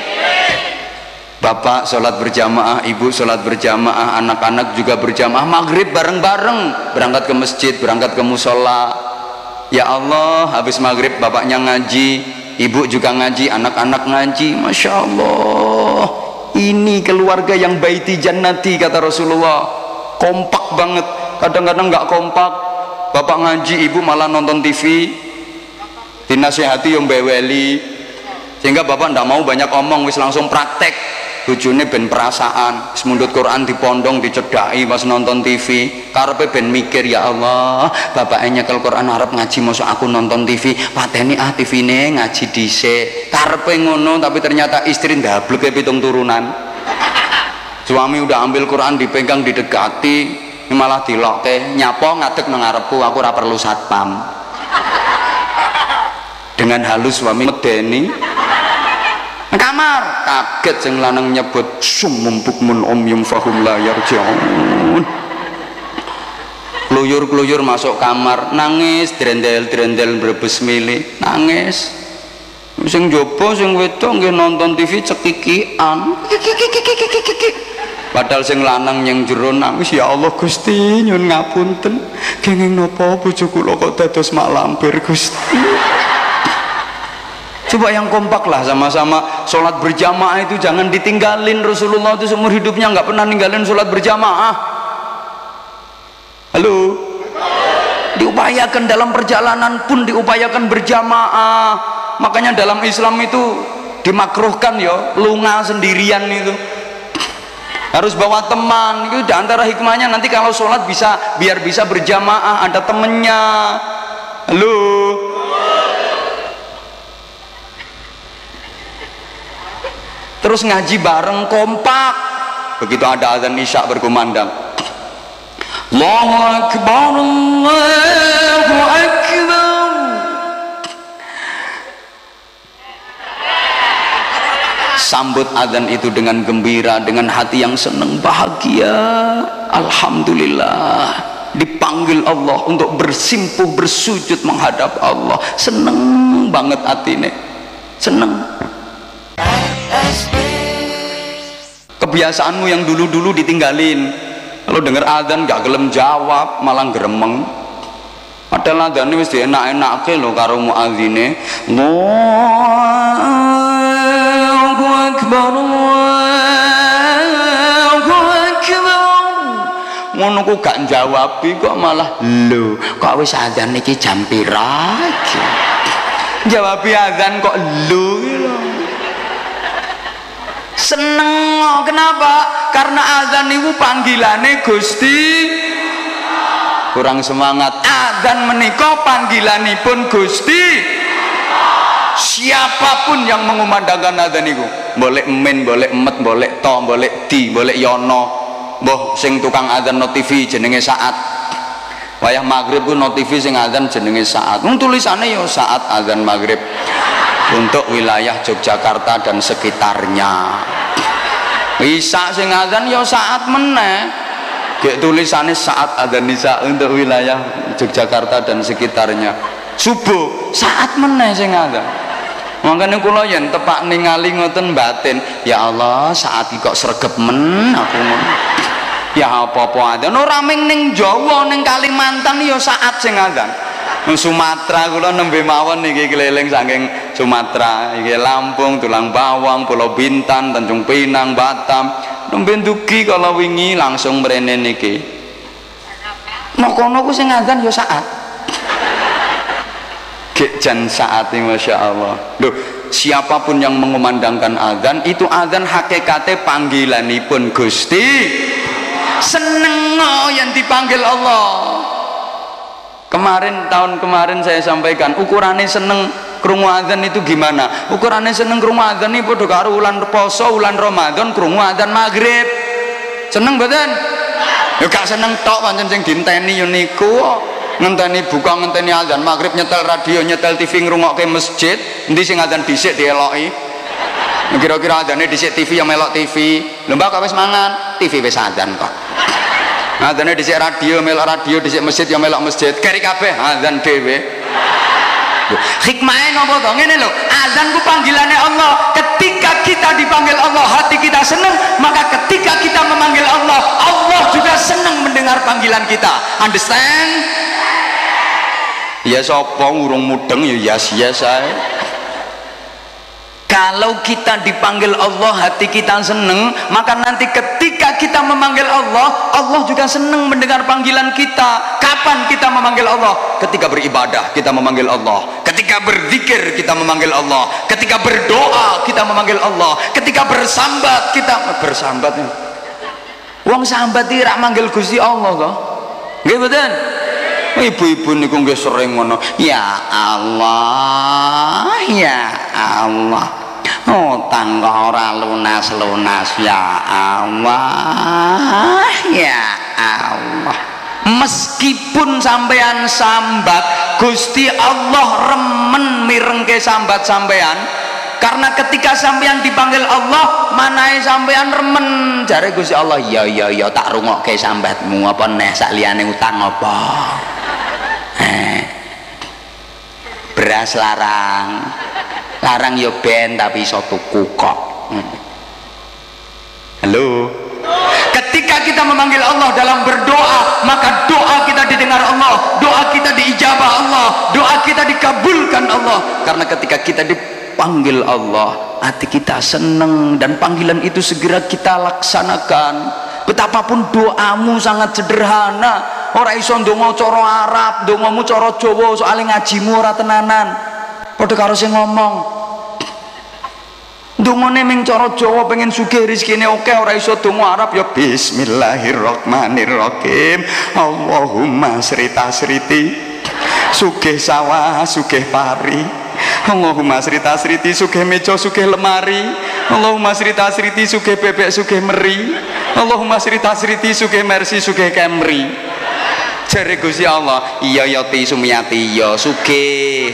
Bapak sholat berjamaah, ibu sholat berjamaah, anak-anak juga berjamaah, maghrib bareng-bareng, berangkat ke masjid, berangkat ke musola. Ya Allah, habis maghrib bapaknya ngaji, ibu juga ngaji, anak-anak ngaji. Masya Allah, ini keluarga yang baiti jannati, kata Rasulullah. Kompak banget. Kadang-kadang nggak kompak, bapak ngaji, ibu malah nonton TV, dinasihati yang beweli, sehingga bapak ndak mau banyak omong, wis langsung praktek. Bojone ben perasaan, semundut Quran dipondong, dicedai pas nonton TV, karepe ben mikir, ya Allah, bapaknya nyekel Quran arep ngaji, mosok aku nonton TV, pateni TV-ne ngaji dhisik. Karepe ngono, tapi ternyata istri ndableke 7 turunan. Suami udah ambil Quran dipegang, didekati, malah dilokke, nyapa ngadeg nang ngarepku, aku ora perlu satpam. Dengan halus suami medeni kamar, kaget sing lanang nyebut summum bukmun umyum fahum la yarji'un. Kluyur-kluyur masuk kamar, nangis, drendel-drendel brebes milih, nangis. Sing jopo sing wedok nggih nonton TV cekikian. Padahal sing lanang yang jero nangis, ya Allah Gusti nyun ngapunten, kenging napa bojo kula kok dados mak lampir Gusti. Coba yang kompak lah, sama-sama sholat berjamaah itu jangan ditinggalin. Rasulullah itu seumur hidupnya nggak pernah ninggalin sholat berjamaah. Halo, diupayakan dalam perjalanan pun diupayakan berjamaah. Makanya dalam Islam itu dimakruhkan ya, lunga sendirian itu harus bawa teman. Itu di antara hikmahnya nanti kalau sholat biar bisa berjamaah, ada temennya. Halo. Terus ngaji bareng kompak. Begitu ada azan isya berkumandang, Allahu Akbar, Allahu Akbar. Sambut azan itu dengan gembira, dengan hati yang senang, bahagia. Alhamdulillah, dipanggil Allah untuk bersimpuh, bersujud menghadap Allah. Seneng banget hatine, seneng. Kebiasaanmu yang dulu-dulu ditinggalin. Kalau dengar adzan gak gelem jawab, malah gremeng. Padahal adzane wis dienak-enake lho karo muadzine. Allahu Akbar, Allahu Akbar. Ngono ku gak jawabi kok malah lho, kok wis adzan iki jam pira iki? Jawabi adzan kok lho. Seneng. Kenapa? Karena azan itu panggilane Gusti. Kurang semangat. Azan menika panggilanipun Gusti. Siapapun yang mengumandangkan azan itu, boleh emen, boleh emet, boleh to, boleh di, boleh yono, boh sing tukang azan no TV jenenge Saat. Wayah maghrib ku no TV sing azan jenenge Saat. Tulisannya yo Saat azan maghrib untuk wilayah Yogyakarta dan sekitarnya. Isa sing azan ya Saat meneh. Gek tulisannya Saat azan Isa untuk wilayah Yogyakarta dan sekitarnya. Subuh Saat meneh sing azan. Makanya kula yen tepak ningali ngoten batin, ya Allah Saat iki kok sregep men aku ngono. Ya apa-apa azan ora ming ning Jawa, ning Kalimantan ya Saat sing azan. Sumatera kula nembe mawon niki keliling saking Sumatera, iki Lampung, Tulang Bawang, Pulau Bintan, Tanjung Pinang, Batam. Nembe ndugi kala wingi langsung mrene niki. Nek kono ku sing azan ya Saat. Gek jan Saat iki masyaallah. Loh, siapapun yang mengumandangkan azan itu azan hakikate panggilanipun Gusti. Seneng yang dipanggil Allah. Tahun kemarin saya sampaikan ukurannya seneng krungu adzan itu gimana? Ukurannya seneng krungu adzan iki padha karo wulan poso, wulan Ramadan krungu adzan maghrib. Seneng mboten? Ya gak seneng tok pancen sing dinteni yo niku. Ngenteni buka ngenteni adzan maghrib, nyetel radio, nyetel TV ngrungokke masjid, endi sing adzan dhisik dieloki. Kira-kira adzane dhisik TV yang melok TV. Lho Mbak kok wis mangan, TV wis adzan kok. Adzane dhisik radio, melok radio, dhisik masjid yang melok masjid. Keri kabeh adzan dhewe. Hikmahnya nopo to ngene lho, azan ku panggilannya Allah. Ketika kita dipanggil Allah, hati kita senang, maka ketika kita memanggil Allah, Allah juga senang mendengar panggilan kita. Understand? Ya sapa urung mudeng ya yes ae. Kalau kita dipanggil Allah, hati kita senang, maka nanti ketika kita memanggil Allah, Allah juga senang mendengar panggilan kita. Kapan kita memanggil Allah? Ketika beribadah kita memanggil Allah, ketika berzikir kita memanggil Allah, ketika berdoa kita memanggil Allah, ketika bersambat kita bersambat. Wong sambat iki rak manggil Gusti Allah kok. Nggih mboten? Ibu-ibu niku nggih sering ngono. Ya Allah, ya Allah. Utang kok ora lunas-lunas ya Allah, ya Allah. Meskipun sampean sambat, Gusti Allah remen mirengke sambat sampean. Karena ketika sampean dipanggil Allah, manahe sampean remen. Jare Gusti Allah, ya tak rungokke sambatmu apa neh sak liyane utang apa. Beras larang yo ben tapi iso tuku kok. Halo. Ketika kita memanggil Allah dalam berdoa, maka doa kita didengar Allah, doa kita diijabah Allah, doa kita dikabulkan Allah. Karena ketika kita dipanggil Allah, hati kita senang dan panggilan itu segera kita laksanakan. Betapapun doamu sangat sederhana, ora iso ndonga cara Arab, ndongamu cara Jawa, soalnya ngajimu ora tenanan. Padha karo sing ngomong dungane ming cara Jawa pengen sugih rezekine oke, ora iso donga Arab ya bismillahirrahmanirrahim. Allahumma srita-sriti sugih sawah sugih pari. Allahumma srita-sriti sugih meja sugih lemari. Allahumma srita-sriti sugih bebek sugih meri. Allahumma srita-sriti sugih mercy sugih Camry. Jare Gusti Allah, iya ya ti sumiyati ya sugih.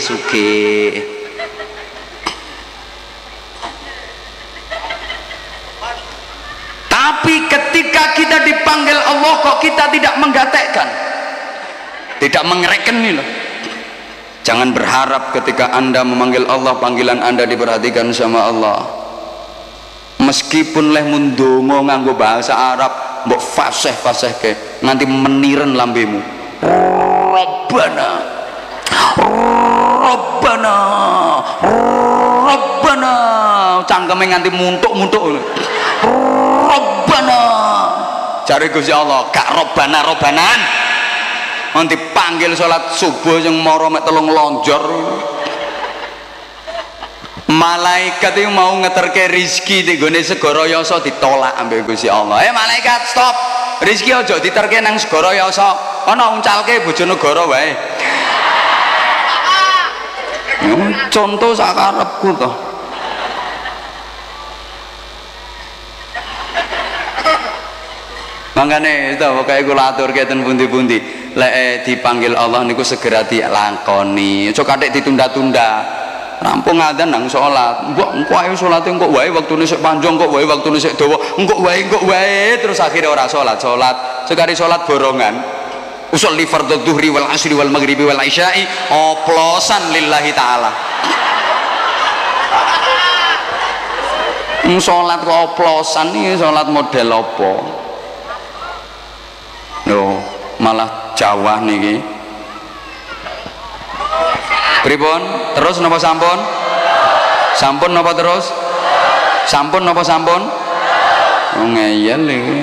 Tapi ketika kita dipanggil Allah kok kita tidak menggatekkan, tidak mengereken nih loh. Jangan berharap ketika Anda memanggil Allah, panggilan Anda diperhatikan sama Allah. Meskipun leh mundongo nganggo bahasa Arab, mbok fasih ke nganti meniren lambemu. Rabbana cangkeme nganti muntuk-muntuk. Rabbana cari Gusti Allah gak robanan nanti panggil sholat subuh yang moro mek telung lonjor. Malaikat itu mau ngeterke rizki di gone segara yasa ditolak ambek Gusti Allah. Malaikat stop, rizki aja diterke nang segara yasa, ana uncalke Bojonegoro wae. Contoh sakarepku toh. Makanya itu pokoknya kula aturke ten pundi-pundi lek dipanggil Allah niku segera dilakoni. Aja kathik ditunda-tunda. Rampung adzan nang salat. Mbok engko ae salate engko wae wektune sik panjang, kok wae wektune sik dawa, engko wae terus akhirnya ora salat. Sekali salat borongan. Usolli fardhu dhuhri wal asri wal maghribi wal isya'i oplosan lillahi taala. Salat kok oplosan iki salat model apa? Loh, malah Jawa niki. Pripun? Terus napa sampun? Sampun napa terus? Sampun napa sampun? Oh ngeyel iki.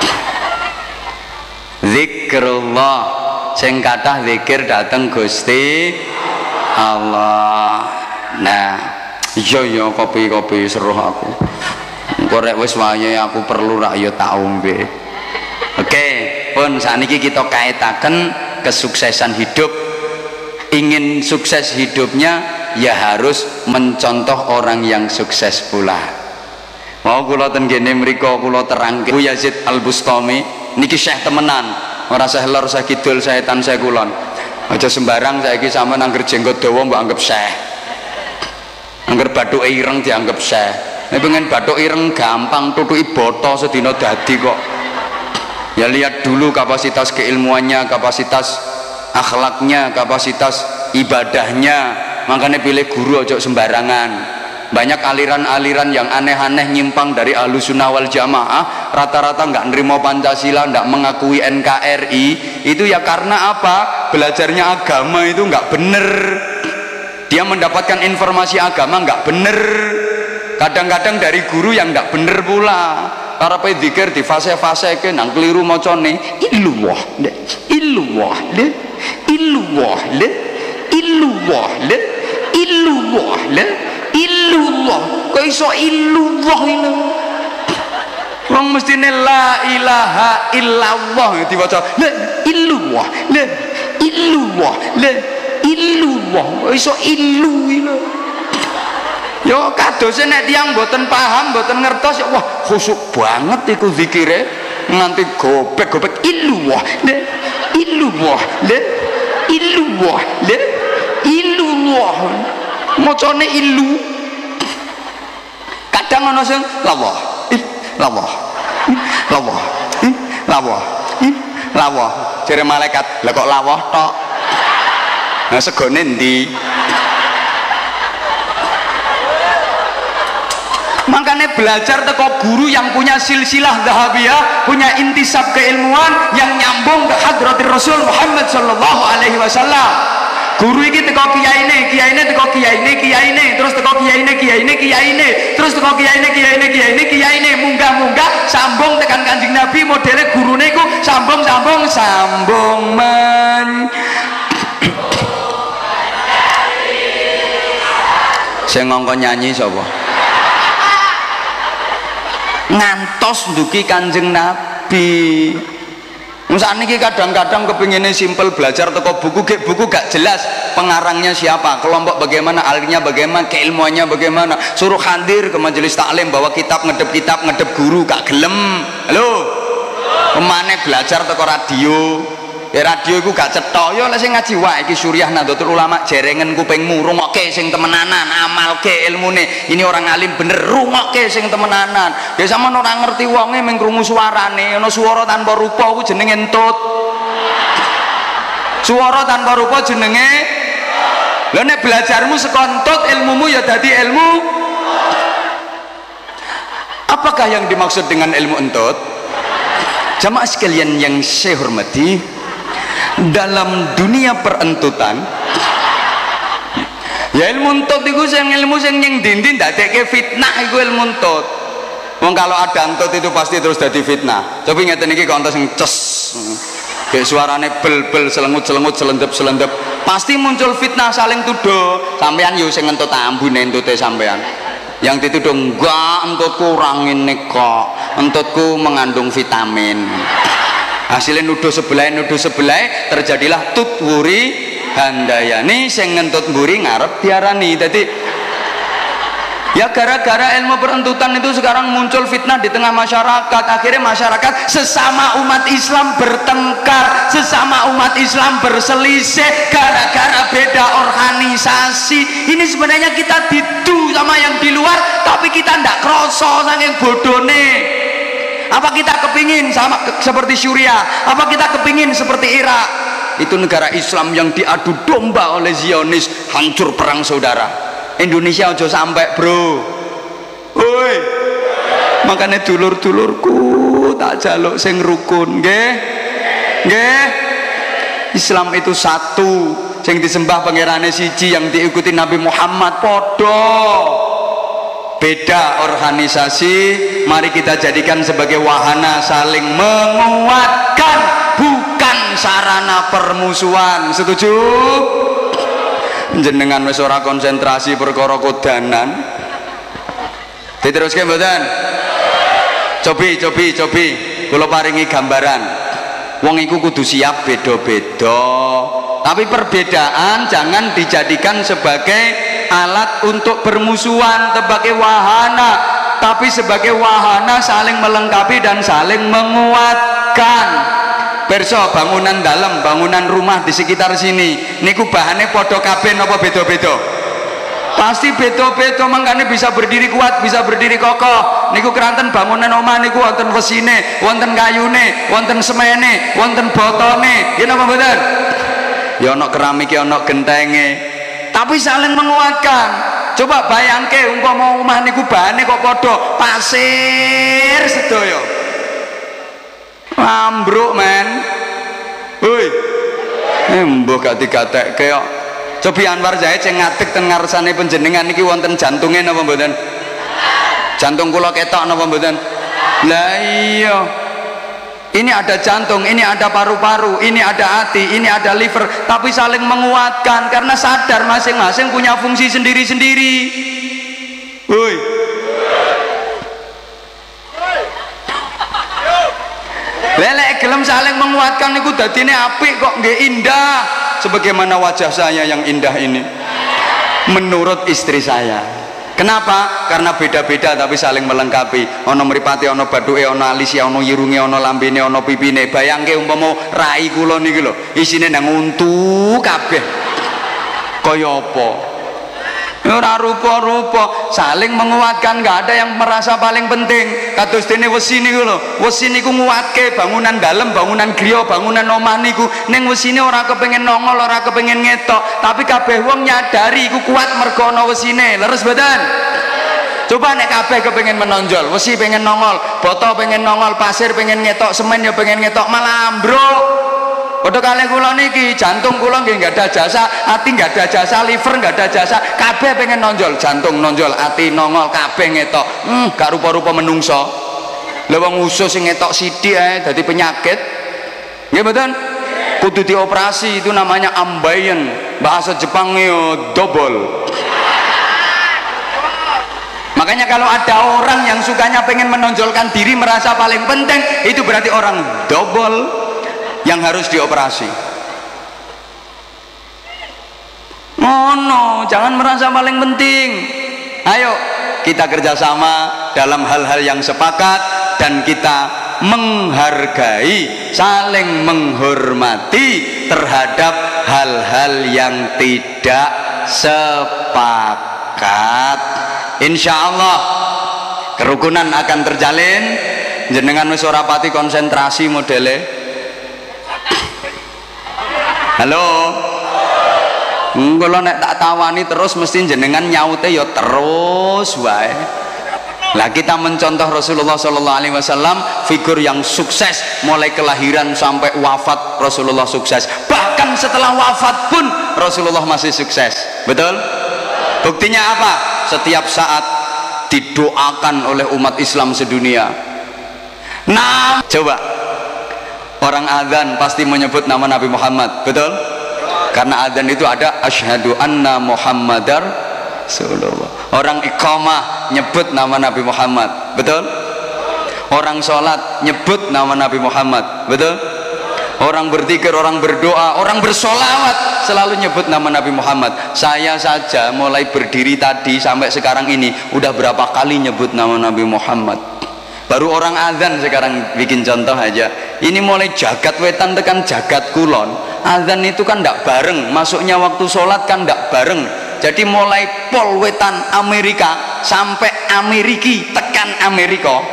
Zikrullah sing kathah zikir dateng Gusti Allah. Nah, iya kopi seruh aku. Engko rek wis wayahe aku perlu rak ya tak ombe. Oke, pun saniki kita kaitaken kesuksesan hidup. Ingin sukses hidupnya ya harus mencontoh orang yang sukses pula. Mau kula ten kene mriku kula terangke Bu Yazid Al-Bustami niki syekh temenan, ora syekh lor syekh kidul setan syekh kulon. Aja sembarang saiki sampean angger jenggot dawa mbok anggap syekh. Angger bathuke ireng dianggap syekh. Nek pengen bathuk ireng gampang tutuki boto sedina dadi kok. Ya lihat dulu kapasitas keilmuannya, kapasitas akhlaknya, kapasitas ibadahnya. Makanya pilih guru ojo sembarangan. Banyak aliran-aliran yang aneh-aneh nyimpang dari Ahlussunnah wal Jamaah, rata-rata nggak nerima Pancasila, nggak mengakui NKRI. Itu ya karena apa? Belajarnya agama itu nggak bener. Dia mendapatkan informasi agama nggak bener. Kadang-kadang dari guru yang nggak bener pula. Para dzikir di fase-fase ke nang keliru macane illallah le illallah le illallah le illallah le illallah le illallah. Kok iso illallah ini? Wong mestine la ilaha illallah diwaca la illallah la illallah la illallah. Kok iso illu ini? Yo kadose nek tiyang mboten paham, mboten ngertos ya wah khusuk banget iku zikire nganti gobek-gobek illallah le illallah le illallah le illallah. Macane illu. Kadang ana sing lawah lawah lawah lawah lawah jere malaikat lha kok lawah tok. Nah segone ndi? Makanya belajar teko guru yang punya silsilah dhahabiyah, punya intisab keilmuan yang nyambung ke hadratir Rasul Muhammad sallallahu alaihi wasallam. Guru iki teko kiyaine teko kiyaine, terus teko kiyaine, terus teko kiyaine, munggah sambung tekan Kanjeng Nabi. Modele gurune iku sambung sing ngongkon nyanyi sapa? Ngantos nduki Kanjeng Nabi. Sakniki kadang-kadang kepinginnya simpel belajar teko buku gak jelas pengarangnya siapa, kelompok bagaimana, alirnya bagaimana, keilmuannya bagaimana. Suruh hadir ke majelis taklim bawa kitab ngedep guru gak gelem. Halo. Pemane belajar teko radio. Ya radio iku gak cetok. Ya lek sing ngaji wae iki Suriah Nahdlatul Ulama jerengen kupingmu, rungokke sing temenanan, amalke ilmune. Ini orang alim bener, rungokke sing temenanan. Ya sampean ora ngerti wonge mung krungu suarane, ana swara tanpa rupa ku jenenge entut. Swara tanpa rupa jenenge. Lah nek belajarmu sekontut, ilmumu ya dadi ilmu. Apakah yang dimaksud dengan ilmu entut? Jamaah sekalian yang saya hormati, dalam dunia perentutan ya ilmu entut itu ilmu yang dinding dadekke fitnah. Itu ilmu entut. Wong kalau ada entut itu pasti terus jadi fitnah. Coba ngeten iki kontes sing ces kayak suarane bel selengut selendep pasti muncul fitnah, saling tuduh. Sampean yo sing entut ambune entute sampean. Yang dituduh enggak, entutku kurang ini kok, entutku mengandung vitamin. Hasilnya nuduh sebelah terjadilah tutwuri handayani sing ngentut mburi ngarep diarani. Jadi ya gara-gara ilmu perentutan itu sekarang muncul fitnah di tengah masyarakat. Akhirnya masyarakat sesama umat Islam bertengkar, sesama umat Islam berselisih gara-gara beda organisasi. Ini sebenarnya kita didu sama yang di luar, tapi kita ndak kroso saking bodone. Apa kita kepingin sama seperti Suriah? Apa kita kepingin seperti Irak? Itu negara Islam yang diadu domba oleh Zionis, hancur perang saudara. Indonesia aja sampai bro. Woi, makanya dulur-dulurku tak jaluk sing rukun, nggih. Islam itu satu, sing disembah pangerane siji, yang diikuti Nabi Muhammad podo. Beda organisasi, mari kita jadikan sebagai wahana saling menguatkan, bukan sarana permusuhan. Setuju? Jenengan wis ora konsentrasi perkara kodanan. Diteruske mboten? Cobi. Kula paringi gambaran. Wong iku kudu siap beda-beda. Tapi perbedaan jangan dijadikan sebagai alat untuk bermusuhan, sebagai wahana, tapi sebagai wahana saling melengkapi dan saling menguatkan. Perso bangunan dalam, bangunan rumah di sekitar sini niku bahannya podo kabeh napa beda-beda? Pasti beda-beda, makanya bisa berdiri kuat, bisa berdiri kokoh. Niku keranten bangunan omah niku wonten wesine, wonten kayune, wonten semene, wonten botone. Nggih napa mboten? Ya ana keramik, ya ana gentenge. Tapi saling menguatkan. Coba bayangke umpama omah niku bahane kok padha pasir sedaya. Ambruk men. Hoi. Mbok gak digatekke kok. Cobi Anwar Zahid sing ngadeg ten ngarsane panjenengan niki wonten jantunge napa mboten? Jantung kula ketok napa mboten? Lah iya. Ini ada jantung, ini ada paru-paru, ini ada hati, ini ada liver, tapi saling menguatkan karena sadar masing-masing punya fungsi sendiri-sendiri. Woi. Lelek gelem saling menguatkan niku dadine apik kok nggih indah. Sebagaimana wajah saya yang indah ini menurut istri saya. Kenapa? Karena beda-beda tapi saling melengkapi. Ono mripate, ono bathuke, ono alise, ono irunge, ono lambene, ono pipine. Bayangke umpama rai kula niki lho isine nang untu kabeh. Kaya apa? Ora rupa-rupa, saling menguatkan, nggak ada yang merasa paling penting. Kados dene wesi niku lho, wesi niku nguatke bangunan dalem, bangunan griya, bangunan omah niku. Ning wesine ora kepengin nongol, ora kepengin ngetok, tapi kabeh wong nyadari iku kuat mergo ana wesine. Leres mboten? Coba nek kabeh kepengin menonjol, wesi pengen nongol, boto pengen nongol, pasir pengen ngetok, semen ya pengen ngetok, malah ambruk. Padha kalih kula niki, jantung kula nggih enggak ada jasa, hati enggak ada jasa, liver enggak ada jasa, kabeh pengen nonjol, jantung nonjol, hati nongol, kabeh ngetok. Gak rupa-rupa menungso. Lha wong usus sing ngetok sithik ae dadi penyakit. Nggih mboten? Kudu dioperasi, itu namanya ambaien. Bahasa Jepang yo double. Makanya kalau ada orang yang sukanya pengen menonjolkan diri, merasa paling penting, itu berarti orang double yang harus dioperasi. Oh no, jangan merasa paling penting. Ayo kita kerjasama dalam hal-hal yang sepakat dan kita menghargai, saling menghormati terhadap hal-hal yang tidak sepakat. Insya Allah kerukunan akan terjalin. Jenengan wis ora pati konsentrasi modele. Halo. Kalau nek tak tawani terus mesti jenengan nyaute ya terus wae. Lah kita mencontoh Rasulullah Sallallahu Alaihi Wasallam, figur yang sukses mulai kelahiran sampai wafat Rasulullah sukses. Bahkan setelah wafat pun Rasulullah masih sukses. Betul? Buktinya apa? Setiap saat didoakan oleh umat Islam sedunia. Nah, coba orang adzan pasti menyebut nama Nabi Muhammad, betul? Karena adzan itu ada asyhadu anna Muhammadar Rasulullah. Orang iqamah nyebut nama Nabi Muhammad, betul? Orang sholat nyebut nama Nabi Muhammad, betul? Orang berzikir, orang berdoa, orang bersolawat selalu nyebut nama Nabi Muhammad. Saya saja mulai berdiri tadi sampai sekarang ini udah berapa kali nyebut nama Nabi Muhammad. Baru orang adzan sekarang bikin contoh aja. Ini mulai jagat wetan tekan jagat kulon, adzan itu kan ndak bareng, masuknya waktu sholat kan ndak bareng. Jadi mulai pol wetan Amerika sampai Ameriki tekan Amerika,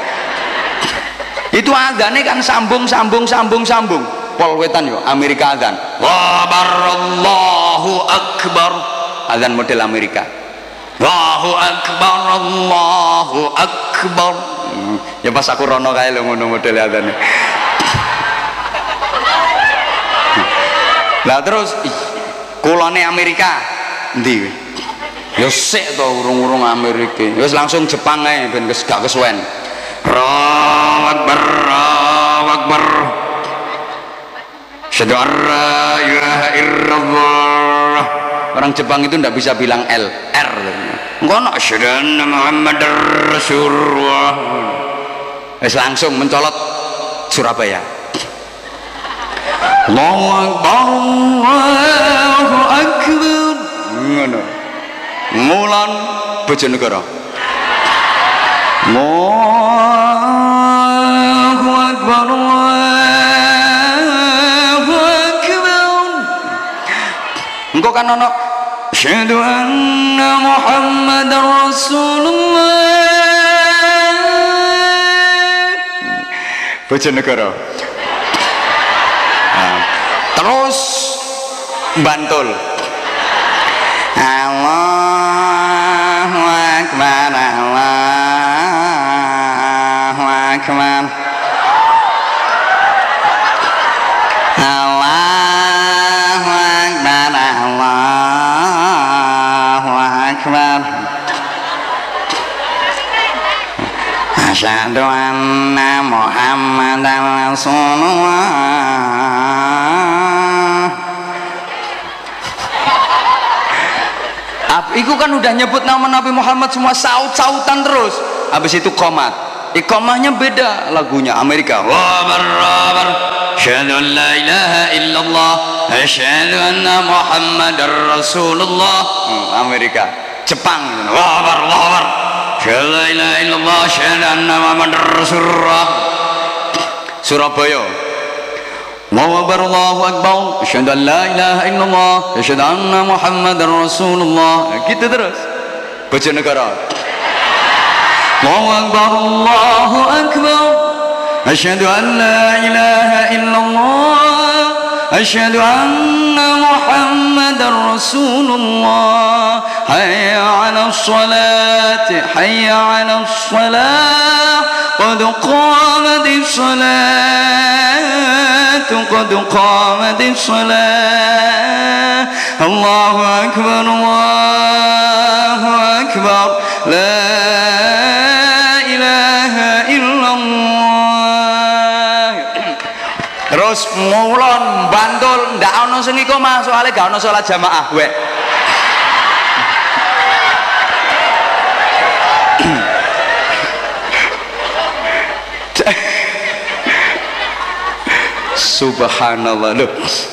itu adzannya kan sambung. Pol wetan yo Amerika adzan, Allahu Akbar, adzan model Amerika, Allahu Akbar, Allahu Akbar. Ya pas aku rono kae lho ngono model adzan. Lah terus kulone Amerika endi? Ya sik to urung-urung Amerika. Wis langsung Jepang ae ben gak kesuwen. Allahu Akbar, Allahu Akbar. Asyhadu an la ilaha illallah. Orang Jepang itu ndak bisa bilang L, R. Ngono asyhadu anna Muhammadar Rasulullah. Wis langsung mencolot Surabaya. Allahu Akbar, Allahu Akbar. Ngono. Ngulon Bojonegoro. Allahu Akbar, Allahu Akbar. Engko kan ono asyhadu anna Muhammadar Rasulullah. Bojonegoro. Terus Bantul. Allahu Akbar, Allahu Akbar, Allahu Akbar, Allahu Akbar. Asyhadu anna Muhammadar Rasulullah. Iku kan udah nyebut nama Nabi Muhammad semua, saut-sautan terus. Habis itu qomat. Iqamahnya beda lagunya Amerika. Wabar, asyhadu an la ilaha illallah, asyhadu anna Muhammadar Rasulullah. Amerika. Jepang. Wabar, asyhadu la ilaha illallah, asyhadu anna Muhammadar Rasulullah. Surabaya. Allahu Akbar, Allahu Akbar, asyhadu an la ilaha illallah, asyhadu anna Muhammadar Rasulullah. Gitu terus. Bojonegoro. Allahu Akbar, Allahu Akbar, asyhadu an la ilaha illallah, asyhadu anna Muhammadar Rasulullah. Hayya 'alas shalat, hayya 'alas shalah, qad qamatis salat, qad qamatis salat. Allahu Akbar, Allahu Akbar, la ilaha illallah. Terus ngulon Bantul ndak ono sing iqamah soalnya gak ono salat jamaah wek. Subhanallah. Loh.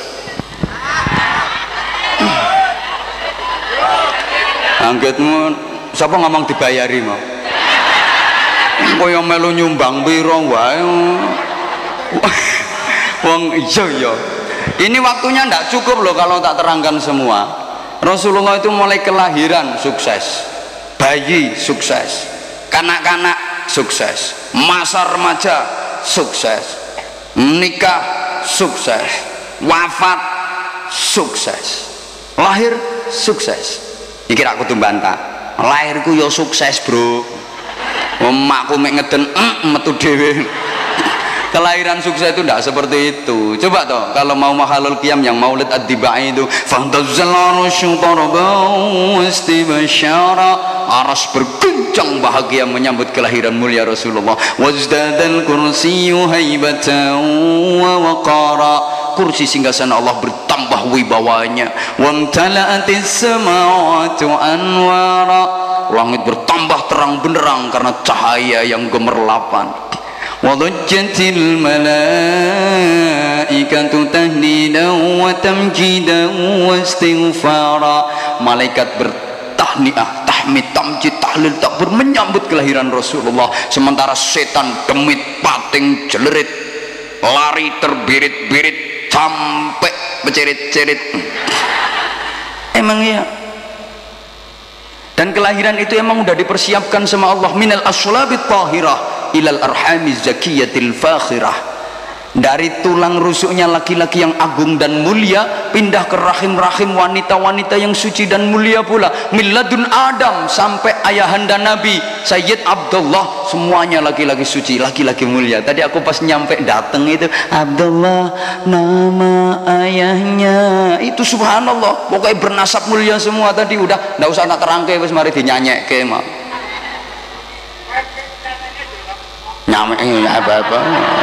Anggetmu siapa ngomong dibayari mau? Koyo melu nyumbang piro wae. Wong iya. Ini waktunya ndak cukup loh kalau tak terangkan semua. Rasulullah itu mulai kelahiran sukses, bayi sukses, kanak-kanak sukses, masa remaja sukses, nikah sukses, wafat sukses, lahir sukses. Iki aku tuh bantah, lahirku yo sukses bro, emakku mek ngeden metu dhewe. Kelahiran sukses itu tidak seperti itu. Coba toh kalau mau mahalul qiyam yang maulid ad-dibai itu fantazallahu syutarabau istibasyara, aras berguncang bahagia menyambut kelahiran mulia Rasulullah. Wazdadal kursiyyu haibatan wa waqara, kursi singgasana Allah bertambah wibawanya. Wamtala'atis samawati anwara, langit bertambah terang benderang karena cahaya yang gemerlapan. Wadajjatil malaikatu tahlilan wa tamjidan wa istighfara, malaikat bertahniah, tahmid, tamjid, tahlil, takbir menyambut kelahiran Rasulullah. Sementara setan demit, pating, jelerit, lari terbirit-birit sampai bercerit-cerit. Emang iya. Dan kelahiran itu emang udah dipersiapkan sama Allah. Minal aslabit tahirah ilal arhamiz zakiyatil fakhirah, dari tulang rusuknya laki-laki yang agung dan mulia pindah ke rahim-rahim wanita-wanita yang suci dan mulia pula. Miladun Adam sampai ayahanda Nabi Sayyid Abdullah, semuanya laki-laki suci, laki-laki mulia. Tadi aku pas nyampe dateng itu Abdullah nama ayahnya itu subhanallah, pokoknya bernasab mulia semua. Tadi udah nggak usah nak terangke, wis mari dinyanyekke mah nyampe apa-apa.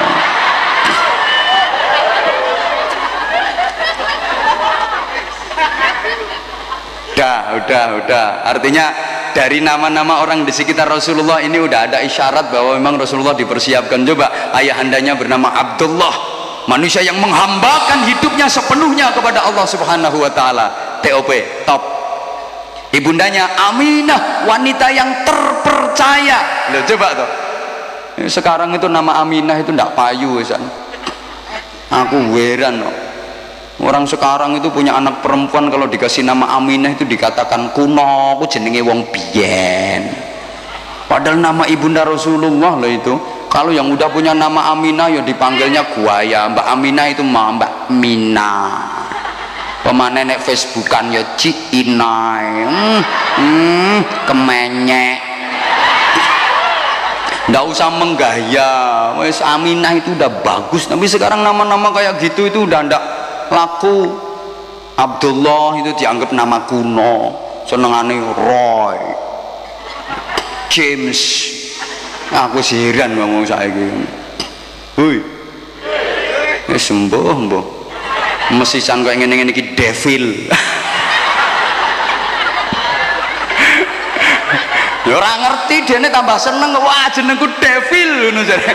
Udah. Artinya dari nama-nama orang di sekitar Rasulullah ini udah ada isyarat bahwa memang Rasulullah dipersiapkan. Coba ayahandanya bernama Abdullah, manusia yang menghambakan hidupnya sepenuhnya kepada Allah Subhanahu wa taala. TOP, top. ibundanya Aminah, wanita yang terpercaya. Loh, coba tuh, sekarang itu nama Aminah itu ndak payu San. Aku heran loh. Orang sekarang itu punya anak perempuan kalau dikasih nama Aminah itu dikatakan kuno, aku jenenge wong biyen. Padahal nama ibunda Rasulullah loh itu. Kalau yang udah punya nama Aminah ya dipanggilnya guaya. Mbak Aminah itu Mbak Mina. Pemane nek Facebookan ya Cik Inai. Kemenyek. Nggak usah menggaya. Wes Aminah itu udah bagus. Tapi sekarang nama-nama kayak gitu itu udah ndak laku. Abdullah itu dianggap nama kuno. Senengane Roy, James. Aku heran ngomong saiki. Hui. Sembuh, mbah. Mesisan kok ngene-ngene iki devil. Ya ora ngerti dene tambah seneng, wah jenengku devil ngono jare.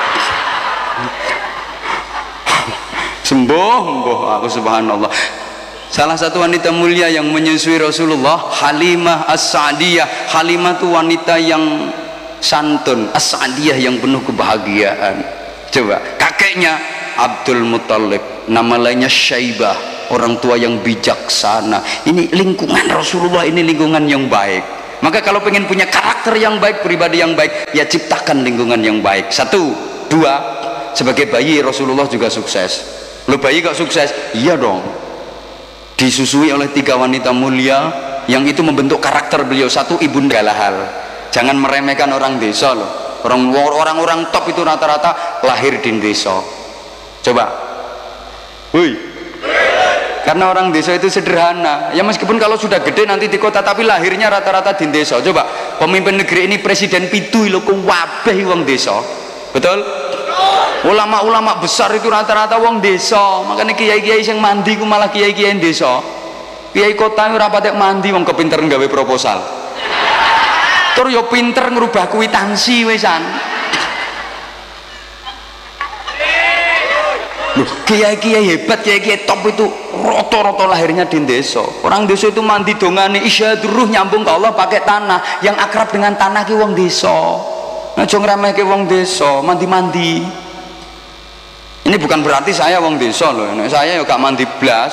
Sembuh, mbah, aku subhanallah. Salah satu wanita mulia yang menyusui Rasulullah, Halimah As-Sa'diyah. Halimah itu wanita yang santun, As-Sa'diyah yang penuh kebahagiaan. Coba, kakeknya Abdul Muthalib, nama lainnya Syaibah, orang tua yang bijaksana. Ini lingkungan Rasulullah, ini lingkungan yang baik. Maka kalau pengen punya karakter yang baik, pribadi yang baik, ya ciptakan lingkungan yang baik. Satu, dua, sebagai bayi Rasulullah juga sukses. Lo bayi kok sukses? Iya dong. Disusui oleh 3 wanita mulia yang itu membentuk karakter beliau. Satu, ibunda Galahal. Jangan meremehkan orang desa loh. Orang-orang top itu rata-rata lahir di desa. Coba. Woi. Karena orang desa itu sederhana. Ya meskipun kalau sudah gede nanti di kota, tapi lahirnya rata-rata di desa. Coba, pemimpin negeri ini presiden pitu lho kuwabeh wong desa. Betul? Ulama-ulama besar itu rata-rata wong desa. Makanya kiai-kiai yang mandi ku malah kiai-kiai desa. Kiai kota ora patek mandi wong kepinter nggawe proposal. Terus yo pinter ngerubah kwitansi wesan. Loh, kiai-kiai hebat, kiai-kiai top itu rata-rata lahirnya di desa. Orang desa itu mandi dongane isyadur ruh nyambung ke Allah pakai tanah. Yang akrab dengan tanah ki wong desa. Aja ngremehke wong desa, mandi-mandi. Ini bukan berarti saya wong desa loh. Saya ya gak mandi blas.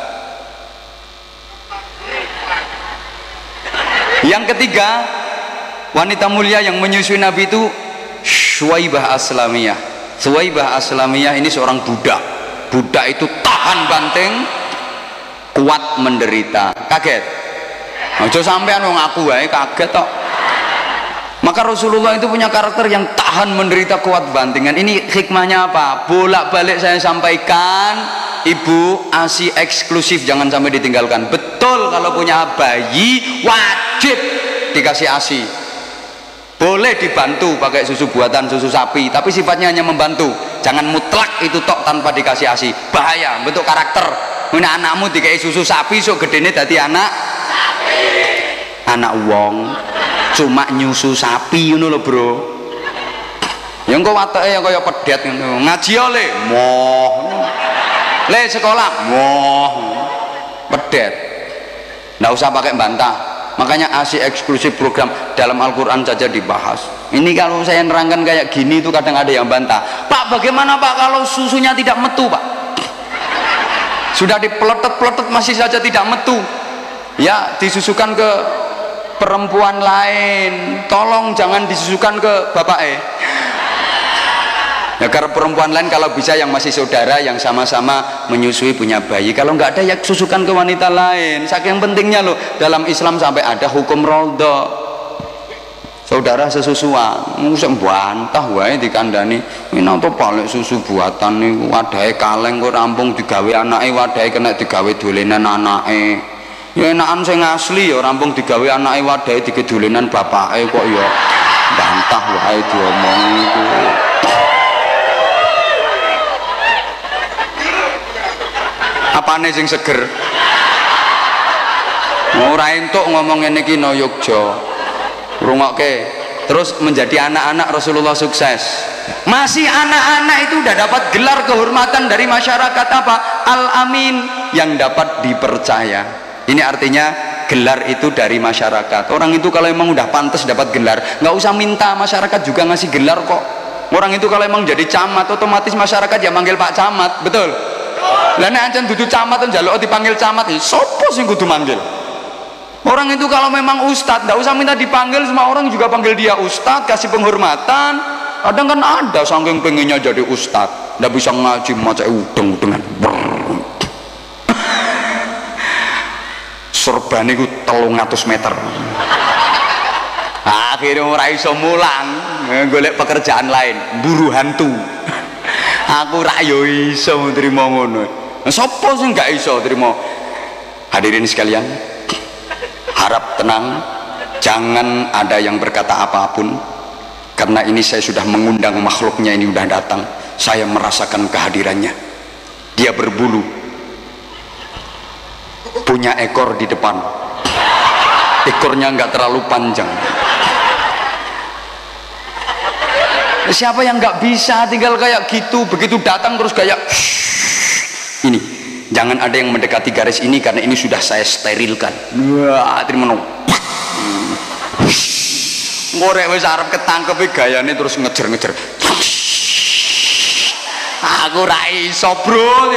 Yang ketiga, wanita mulia yang menyusui Nabi itu Suwaibah Aslamiyah. Suwaibah Aslamiyah ini seorang budak. Budak itu tahan banting, kuat menderita. Kaget? Aja sampean wong aku wae kaget tok. Maka Rasulullah itu punya karakter yang tahan menderita, kuat bantingan. Ini hikmahnya apa? Bolak-balik saya sampaikan, ibu ASI eksklusif jangan sampai ditinggalkan. Betul, kalau punya bayi wajib dikasih ASI. Boleh dibantu pakai susu buatan, susu sapi, tapi sifatnya hanya membantu. Jangan mutlak itu tok tanpa dikasih ASI. Bahaya, bentuk karakter. Mana anakmu dikai susu sapi, sok gedene dadi anak sapi. Anak wong cuma nyusu sapi ngono lho, Bro. Yang kok wateke yang kaya pedet ngono. Ngaji le, moh. Le sekolah, moh. Pedet. Nggak usah pakai bantah. Makanya ASI eksklusif program dalam Al-Quran saja dibahas. Ini kalau saya nerangkan kayak gini itu kadang ada yang bantah. Pak, bagaimana Pak kalau susunya tidak metu, Pak? Sudah dipeletet-peletet masih saja tidak metu. Ya, disusukan ke perempuan lain. Tolong jangan disusukan ke bapak ya, karena perempuan lain kalau bisa yang masih saudara yang sama-sama menyusui punya bayi. Kalau nggak ada ya susukan ke wanita lain. Saking pentingnya loh dalam Islam sampai ada hukum rodha. Saudara sesusuan musik bantah wae dikandani. Ini apa balik susu buatan niku wadahe kaleng kok rampung digawe anake, wadahe kena digawe dolenan anake. Ya enakan sing asli ya rampung digawe anake, wadahe digedolenan bapake kok ya bantah wae diomong iku. Apane sing seger? Ora entuk ngomong ngene iki no Yogya. Rungokke. Terus menjadi anak-anak Rasulullah sukses. Masih anak-anak itu udah dapat gelar kehormatan dari masyarakat apa? Al-Amin, yang dapat dipercaya. Ini artinya gelar itu dari masyarakat. Orang itu kalau emang udah pantas dapat gelar, nggak usah minta masyarakat juga ngasih gelar kok. Orang itu kalau emang jadi camat, otomatis masyarakat ya manggil Pak Camat, betul? Lah nek ancen dudu camat njaluk dipanggil camat, sopo sing kudu manggil? Orang itu kalau memang ustadz, nggak usah minta dipanggil, semua orang juga panggil dia ustadz, kasih penghormatan. Kadang kan ada saking pengennya jadi ustadz, nggak bisa ngaji maca udeng-udengan. Sorban itu 300 meter. Akhirnya ora iso mulang, golek pekerjaan lain, buru hantu. Aku ra yo iso nrimo ngono. Sapa sing gak iso nrimo? Hadirin sekalian, harap tenang, jangan ada yang berkata apapun, karena ini saya sudah mengundang makhluknya, ini sudah datang, saya merasakan kehadirannya. Dia berbulu, punya ekor di depan, ekornya nggak terlalu panjang. Siapa yang nggak bisa tinggal kayak gitu, begitu datang terus kayak ini, jangan ada yang mendekati garis ini karena ini sudah saya sterilkan. Wah, terima kasih. Ngorek wis arep ketangkep gayane terus ngejer-ngejer. Aku ra iso, Bro.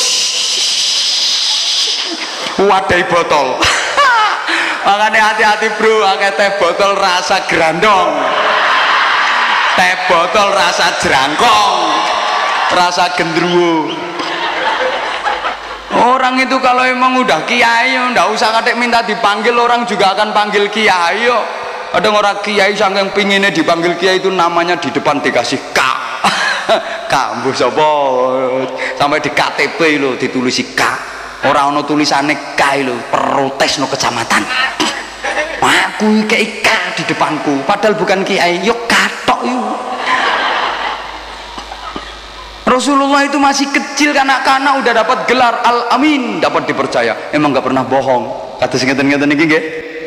Wadai botol. Makanya hati-hati, Bro, akeh teh botol rasa grandong. Teh botol rasa jerangkong, rasa gendruwo. Orang itu kalau emang udah kiai, ndak usah kadek minta dipanggil, orang juga akan panggil kiai. Ada orang kiai saking pinginnya dipanggil kiai itu namanya di depan dikasih K. Kambuh sapa? Sampai di KTP lo ditulisi K. Orang ono tulisannya K lo, protes no kecamatan. Aku kayak K di depanku, padahal bukan kiai, yo katok yo. Rasulullah itu masih kecil, kanak-kanak udah dapat gelar Al-Amin, dapat dipercaya. Emang nggak pernah bohong. Kata singkatan-singkatan ini nggih.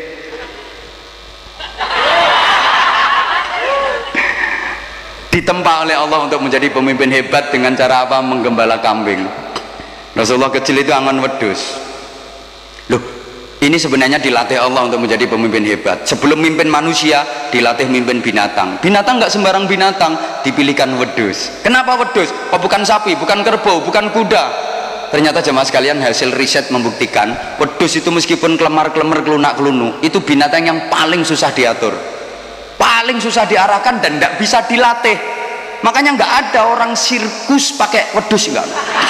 Ditempa oleh Allah untuk menjadi pemimpin hebat dengan cara apa? Menggembala kambing. Rasulullah kecil itu angon wedhus. Loh, ini sebenarnya dilatih Allah untuk menjadi pemimpin hebat. Sebelum mimpin manusia, dilatih mimpin binatang. Binatang nggak sembarang binatang, dipilihkan wedhus. Kenapa wedhus? Oh, bukan sapi, bukan kerbau, bukan kuda. Ternyata jemaah sekalian, hasil riset membuktikan wedhus itu meskipun kelemar-kelemar, kelunak-kelunu, itu binatang yang paling susah diatur, paling susah diarahkan dan tidak bisa dilatih. Makanya nggak ada orang sirkus pakai wedhus, enggak.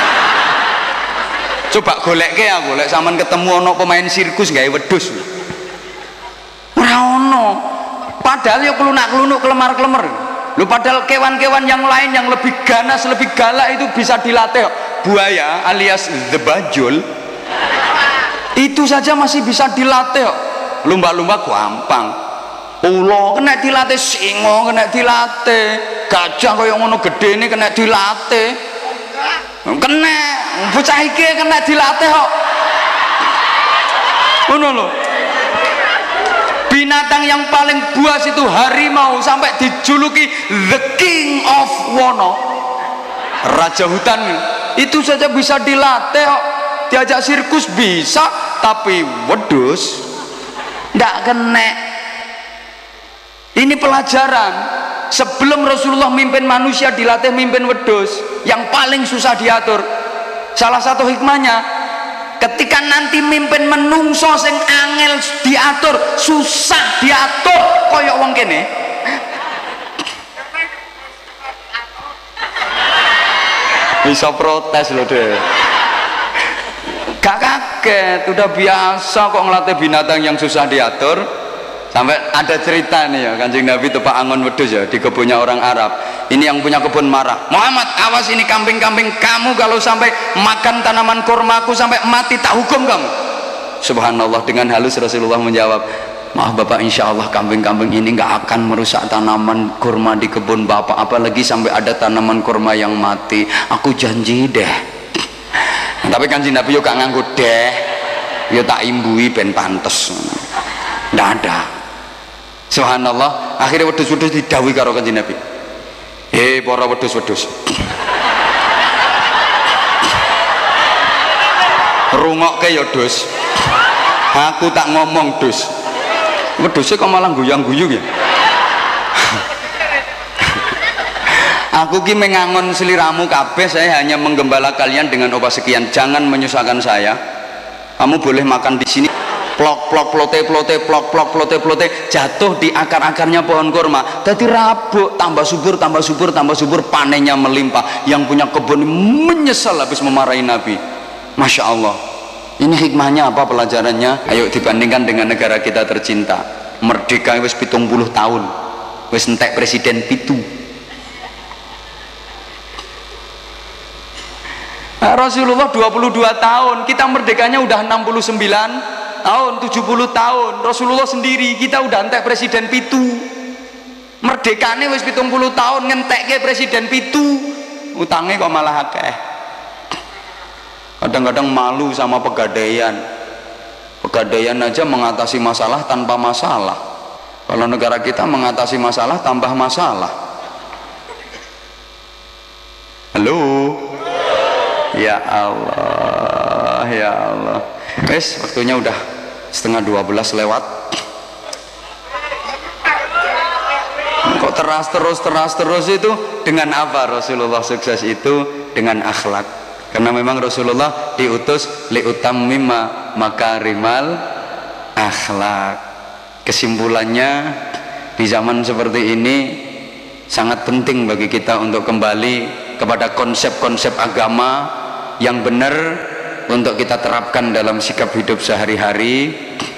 Coba golek ya, golek sampean ketemu ono pemain sirkus gawe wedhus. Ora ono. Padahal ya kelunak-kelunuk, kelemar-kelemar. Lho padahal kewan-kewan yang lain yang lebih ganas, lebih galak itu bisa dilatih. Buaya alias the bajul itu saja masih bisa dilatih. Lumba-lumba gampang. Ulo kena dilatih, singo kena dilatih, gajah kaya ngono gedene kena dilatih. Kena bocah iki kena dilatih kok. Ngono lho. Binatang yang paling buas itu harimau, sampai dijuluki the king of Wono, raja hutan. Itu saja bisa dilatih kok. Diajak sirkus bisa, tapi wedhus ndak kena. Ini pelajaran. Sebelum Rasulullah mimpin manusia, dilatih mimpin wedhus yang paling susah diatur. Salah satu hikmahnya, ketika nanti mimpin menungso sing angel diatur, susah diatur koyok wong kene. Bisa protes loh deh. Gak kaget, udah biasa kok ngelatih binatang yang susah diatur. Sampai ada cerita nih ya, Kanjeng Nabi tepak angon wedhus ya di kebunnya orang Arab. Ini yang punya kebun marah, Muhammad awas ini kambing-kambing kamu kalau sampai makan tanaman kurmaku sampai mati tak hukum kamu. Subhanallah, dengan halus Rasulullah menjawab, maaf Bapak, insya Allah kambing-kambing ini nggak akan merusak tanaman kurma di kebun Bapak, apalagi sampai ada tanaman kurma yang mati, aku janji deh. Tapi Kanjeng Nabi yo gak nganggo deh, yo tak imbui ben pantes, nggak ada. Subhanallah, akhirnya wedhus-wedhus didhawuhi karo Kanjeng Nabi, para wedhus-wedhus, rungokke ya Dus, Aku tak ngomong dus. Wedhusnya kok malah guyang-guyu ya. Aku ki mengangon seliramu kabeh, saya hanya menggembala kalian dengan obat sekian. Jangan menyusahkan saya. Kamu boleh makan di sini. Plok plok plote plote plok plok plote plote jatuh di akar-akarnya pohon kurma. Tadi rabuk, tambah subur, tambah subur, tambah subur, panennya melimpah. Yang punya kebun menyesal habis memarahi Nabi. Masya Allah. Ini hikmahnya apa, pelajarannya? Ayo dibandingkan dengan negara kita tercinta. Merdeka wis 70 tahun. Wis entek presiden pitu. Rasulullah 22 tahun, kita merdekanya udah 69 tahun, 70 tahun. Rasulullah sendiri, kita udah entek presiden pitu. Merdekane wis 70 tahun, ngentekke presiden pitu. Utangnya kok malah akeh. Kadang-kadang malu sama pegadaian. Pegadaian aja mengatasi masalah tanpa masalah. Kalau negara kita mengatasi masalah tambah masalah. Halo. Ya Allah, ya Allah. Wes, waktunya udah 11:30 lewat. Kok terus itu dengan apa Rasulullah sukses itu? Dengan akhlak. Karena memang Rasulullah diutus liutammima makarimal akhlak. Kesimpulannya, di zaman seperti ini sangat penting bagi kita untuk kembali kepada konsep-konsep agama yang benar untuk kita terapkan dalam sikap hidup sehari-hari.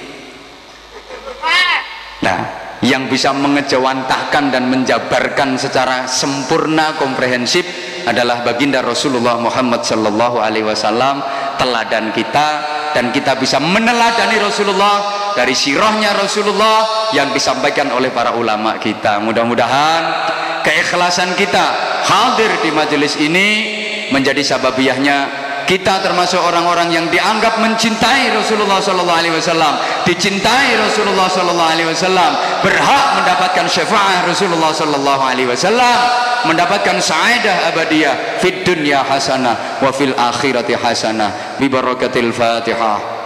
Nah, yang bisa mengejawantahkan dan menjabarkan secara sempurna, komprehensif adalah baginda Rasulullah Muhammad sallallahu alaihi wasallam, teladan kita, dan kita bisa meneladani Rasulullah dari sirahnya Rasulullah yang disampaikan oleh para ulama kita. Mudah-mudahan keikhlasan kita hadir di majelis ini menjadi sababiyahnya kita termasuk orang-orang yang dianggap mencintai Rasulullah sallallahu alaihi wasallam, dicintai Rasulullah sallallahu alaihi wasallam, berhak mendapatkan syafaat Rasulullah sallallahu alaihi wasallam, mendapatkan sa'adah abadiyah fid dunya hasanah wa fil akhirati hasanah bi barakatil Fatihah.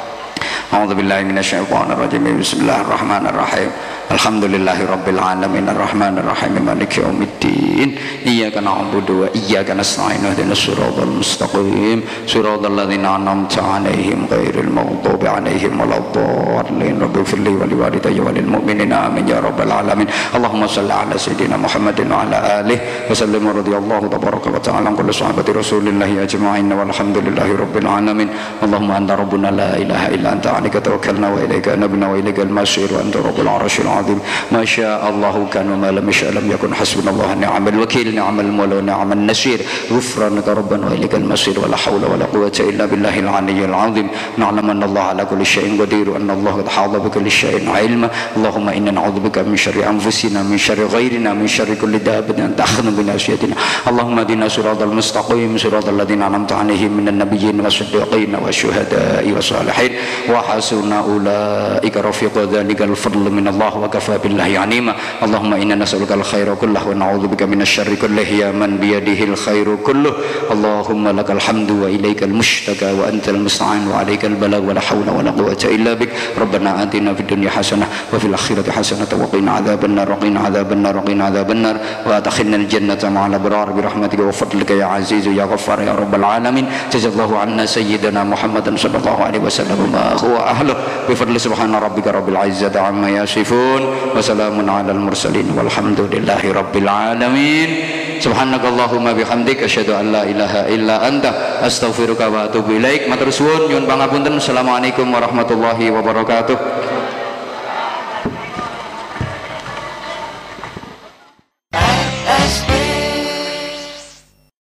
A'udzu billahi minasyaitonir rajim. Bismillahirrahmanirrahim. Alhamdulillahi rabbil alamin arrahmanir rahim maliki yaumiddin. Iyyaka na'budu wa iyyaka nasta'in ihdinas siratal mustaqim siratal ladzina an'amta 'alaihim ghairil maghdubi 'alaihim waladdallin. Rabbighfirli wa liwalidayya wa lil mu'minina amin ya rabbal alamin. Allahumma shalli 'ala sayyidina Muhammadin wa 'ala alihi wa sallim radhiyallahu tabaraka wa ta'ala an kulli sahabati rasulillahi ajma'in walhamdulillahi rabbil alamin. Allahumma anta rabbuna la ilaha illa anta 'alaika tawakkalna wa ilaika anabna wa ilaikal masir wa anta rabbul 'arsyil 'azim. Ma syaa Allahu kana wa ma lam yasha' lam yakun. Hasbunallahu ni'mal wakeel ni'mal mawla ni'man nasir. Ghufranaka rabbana wa ilaikal masir wa la haula wa la quwwata illa billahil 'aliyyil 'azim. Na'lamu anna Allah 'ala kulli syai'in qadir wa anna Allah qad hadha bi kulli syai'in 'ilma. Allahumma inna na'udzubika min syarri anfusina min syarri ghairina min syarri kulli dabbatin ta'khudhu bi nasyatina. Allahumma hdina siratal mustaqim siratal ladzina an'amta 'alaihim minan nabiyyin was-siddiqin wasyuhada'i was-salihin wa hasuna ulaika rafiqa. Dzalikal fadlu min Allah wa kafa billahi 'alima. Allahumma inna nas'aluka al-khaira kullahu wa na'udzubika minasy syarri kullihi ya man bi yadihi al-khairu kulluh. Allahumma lakal hamdu wa ilaikal mushtaka wa antal musta'an wa 'alaikal balagh wa la haula wa la quwwata illa bik. Rabbana atina fid dunya hasanah wa fil akhirati hasanah wa qina adzabannar wa qina adzabannar wa qina adzabannar wa adkhilna al-jannata ma'al abrar bi rahmatika wa fadlika ya aziz ya ghaffar ya rabbal alamin. Jazallahu 'anna sayyidina Muhammadan sallallahu alaihi wasallam ma huwa ahluh bi fadli subhana rabbika rabbil izzati amma yasifun wa salamun 'alal mursalin walhamdulillahi rabbil alamin. Subhanakallahumma bihamdika asyhadu an la ilaha illa anta astaghfiruka wa atubu ilaik. Matur suwun nyuwun pangapunten. Assalamualaikum warahmatullahi wabarakatuh.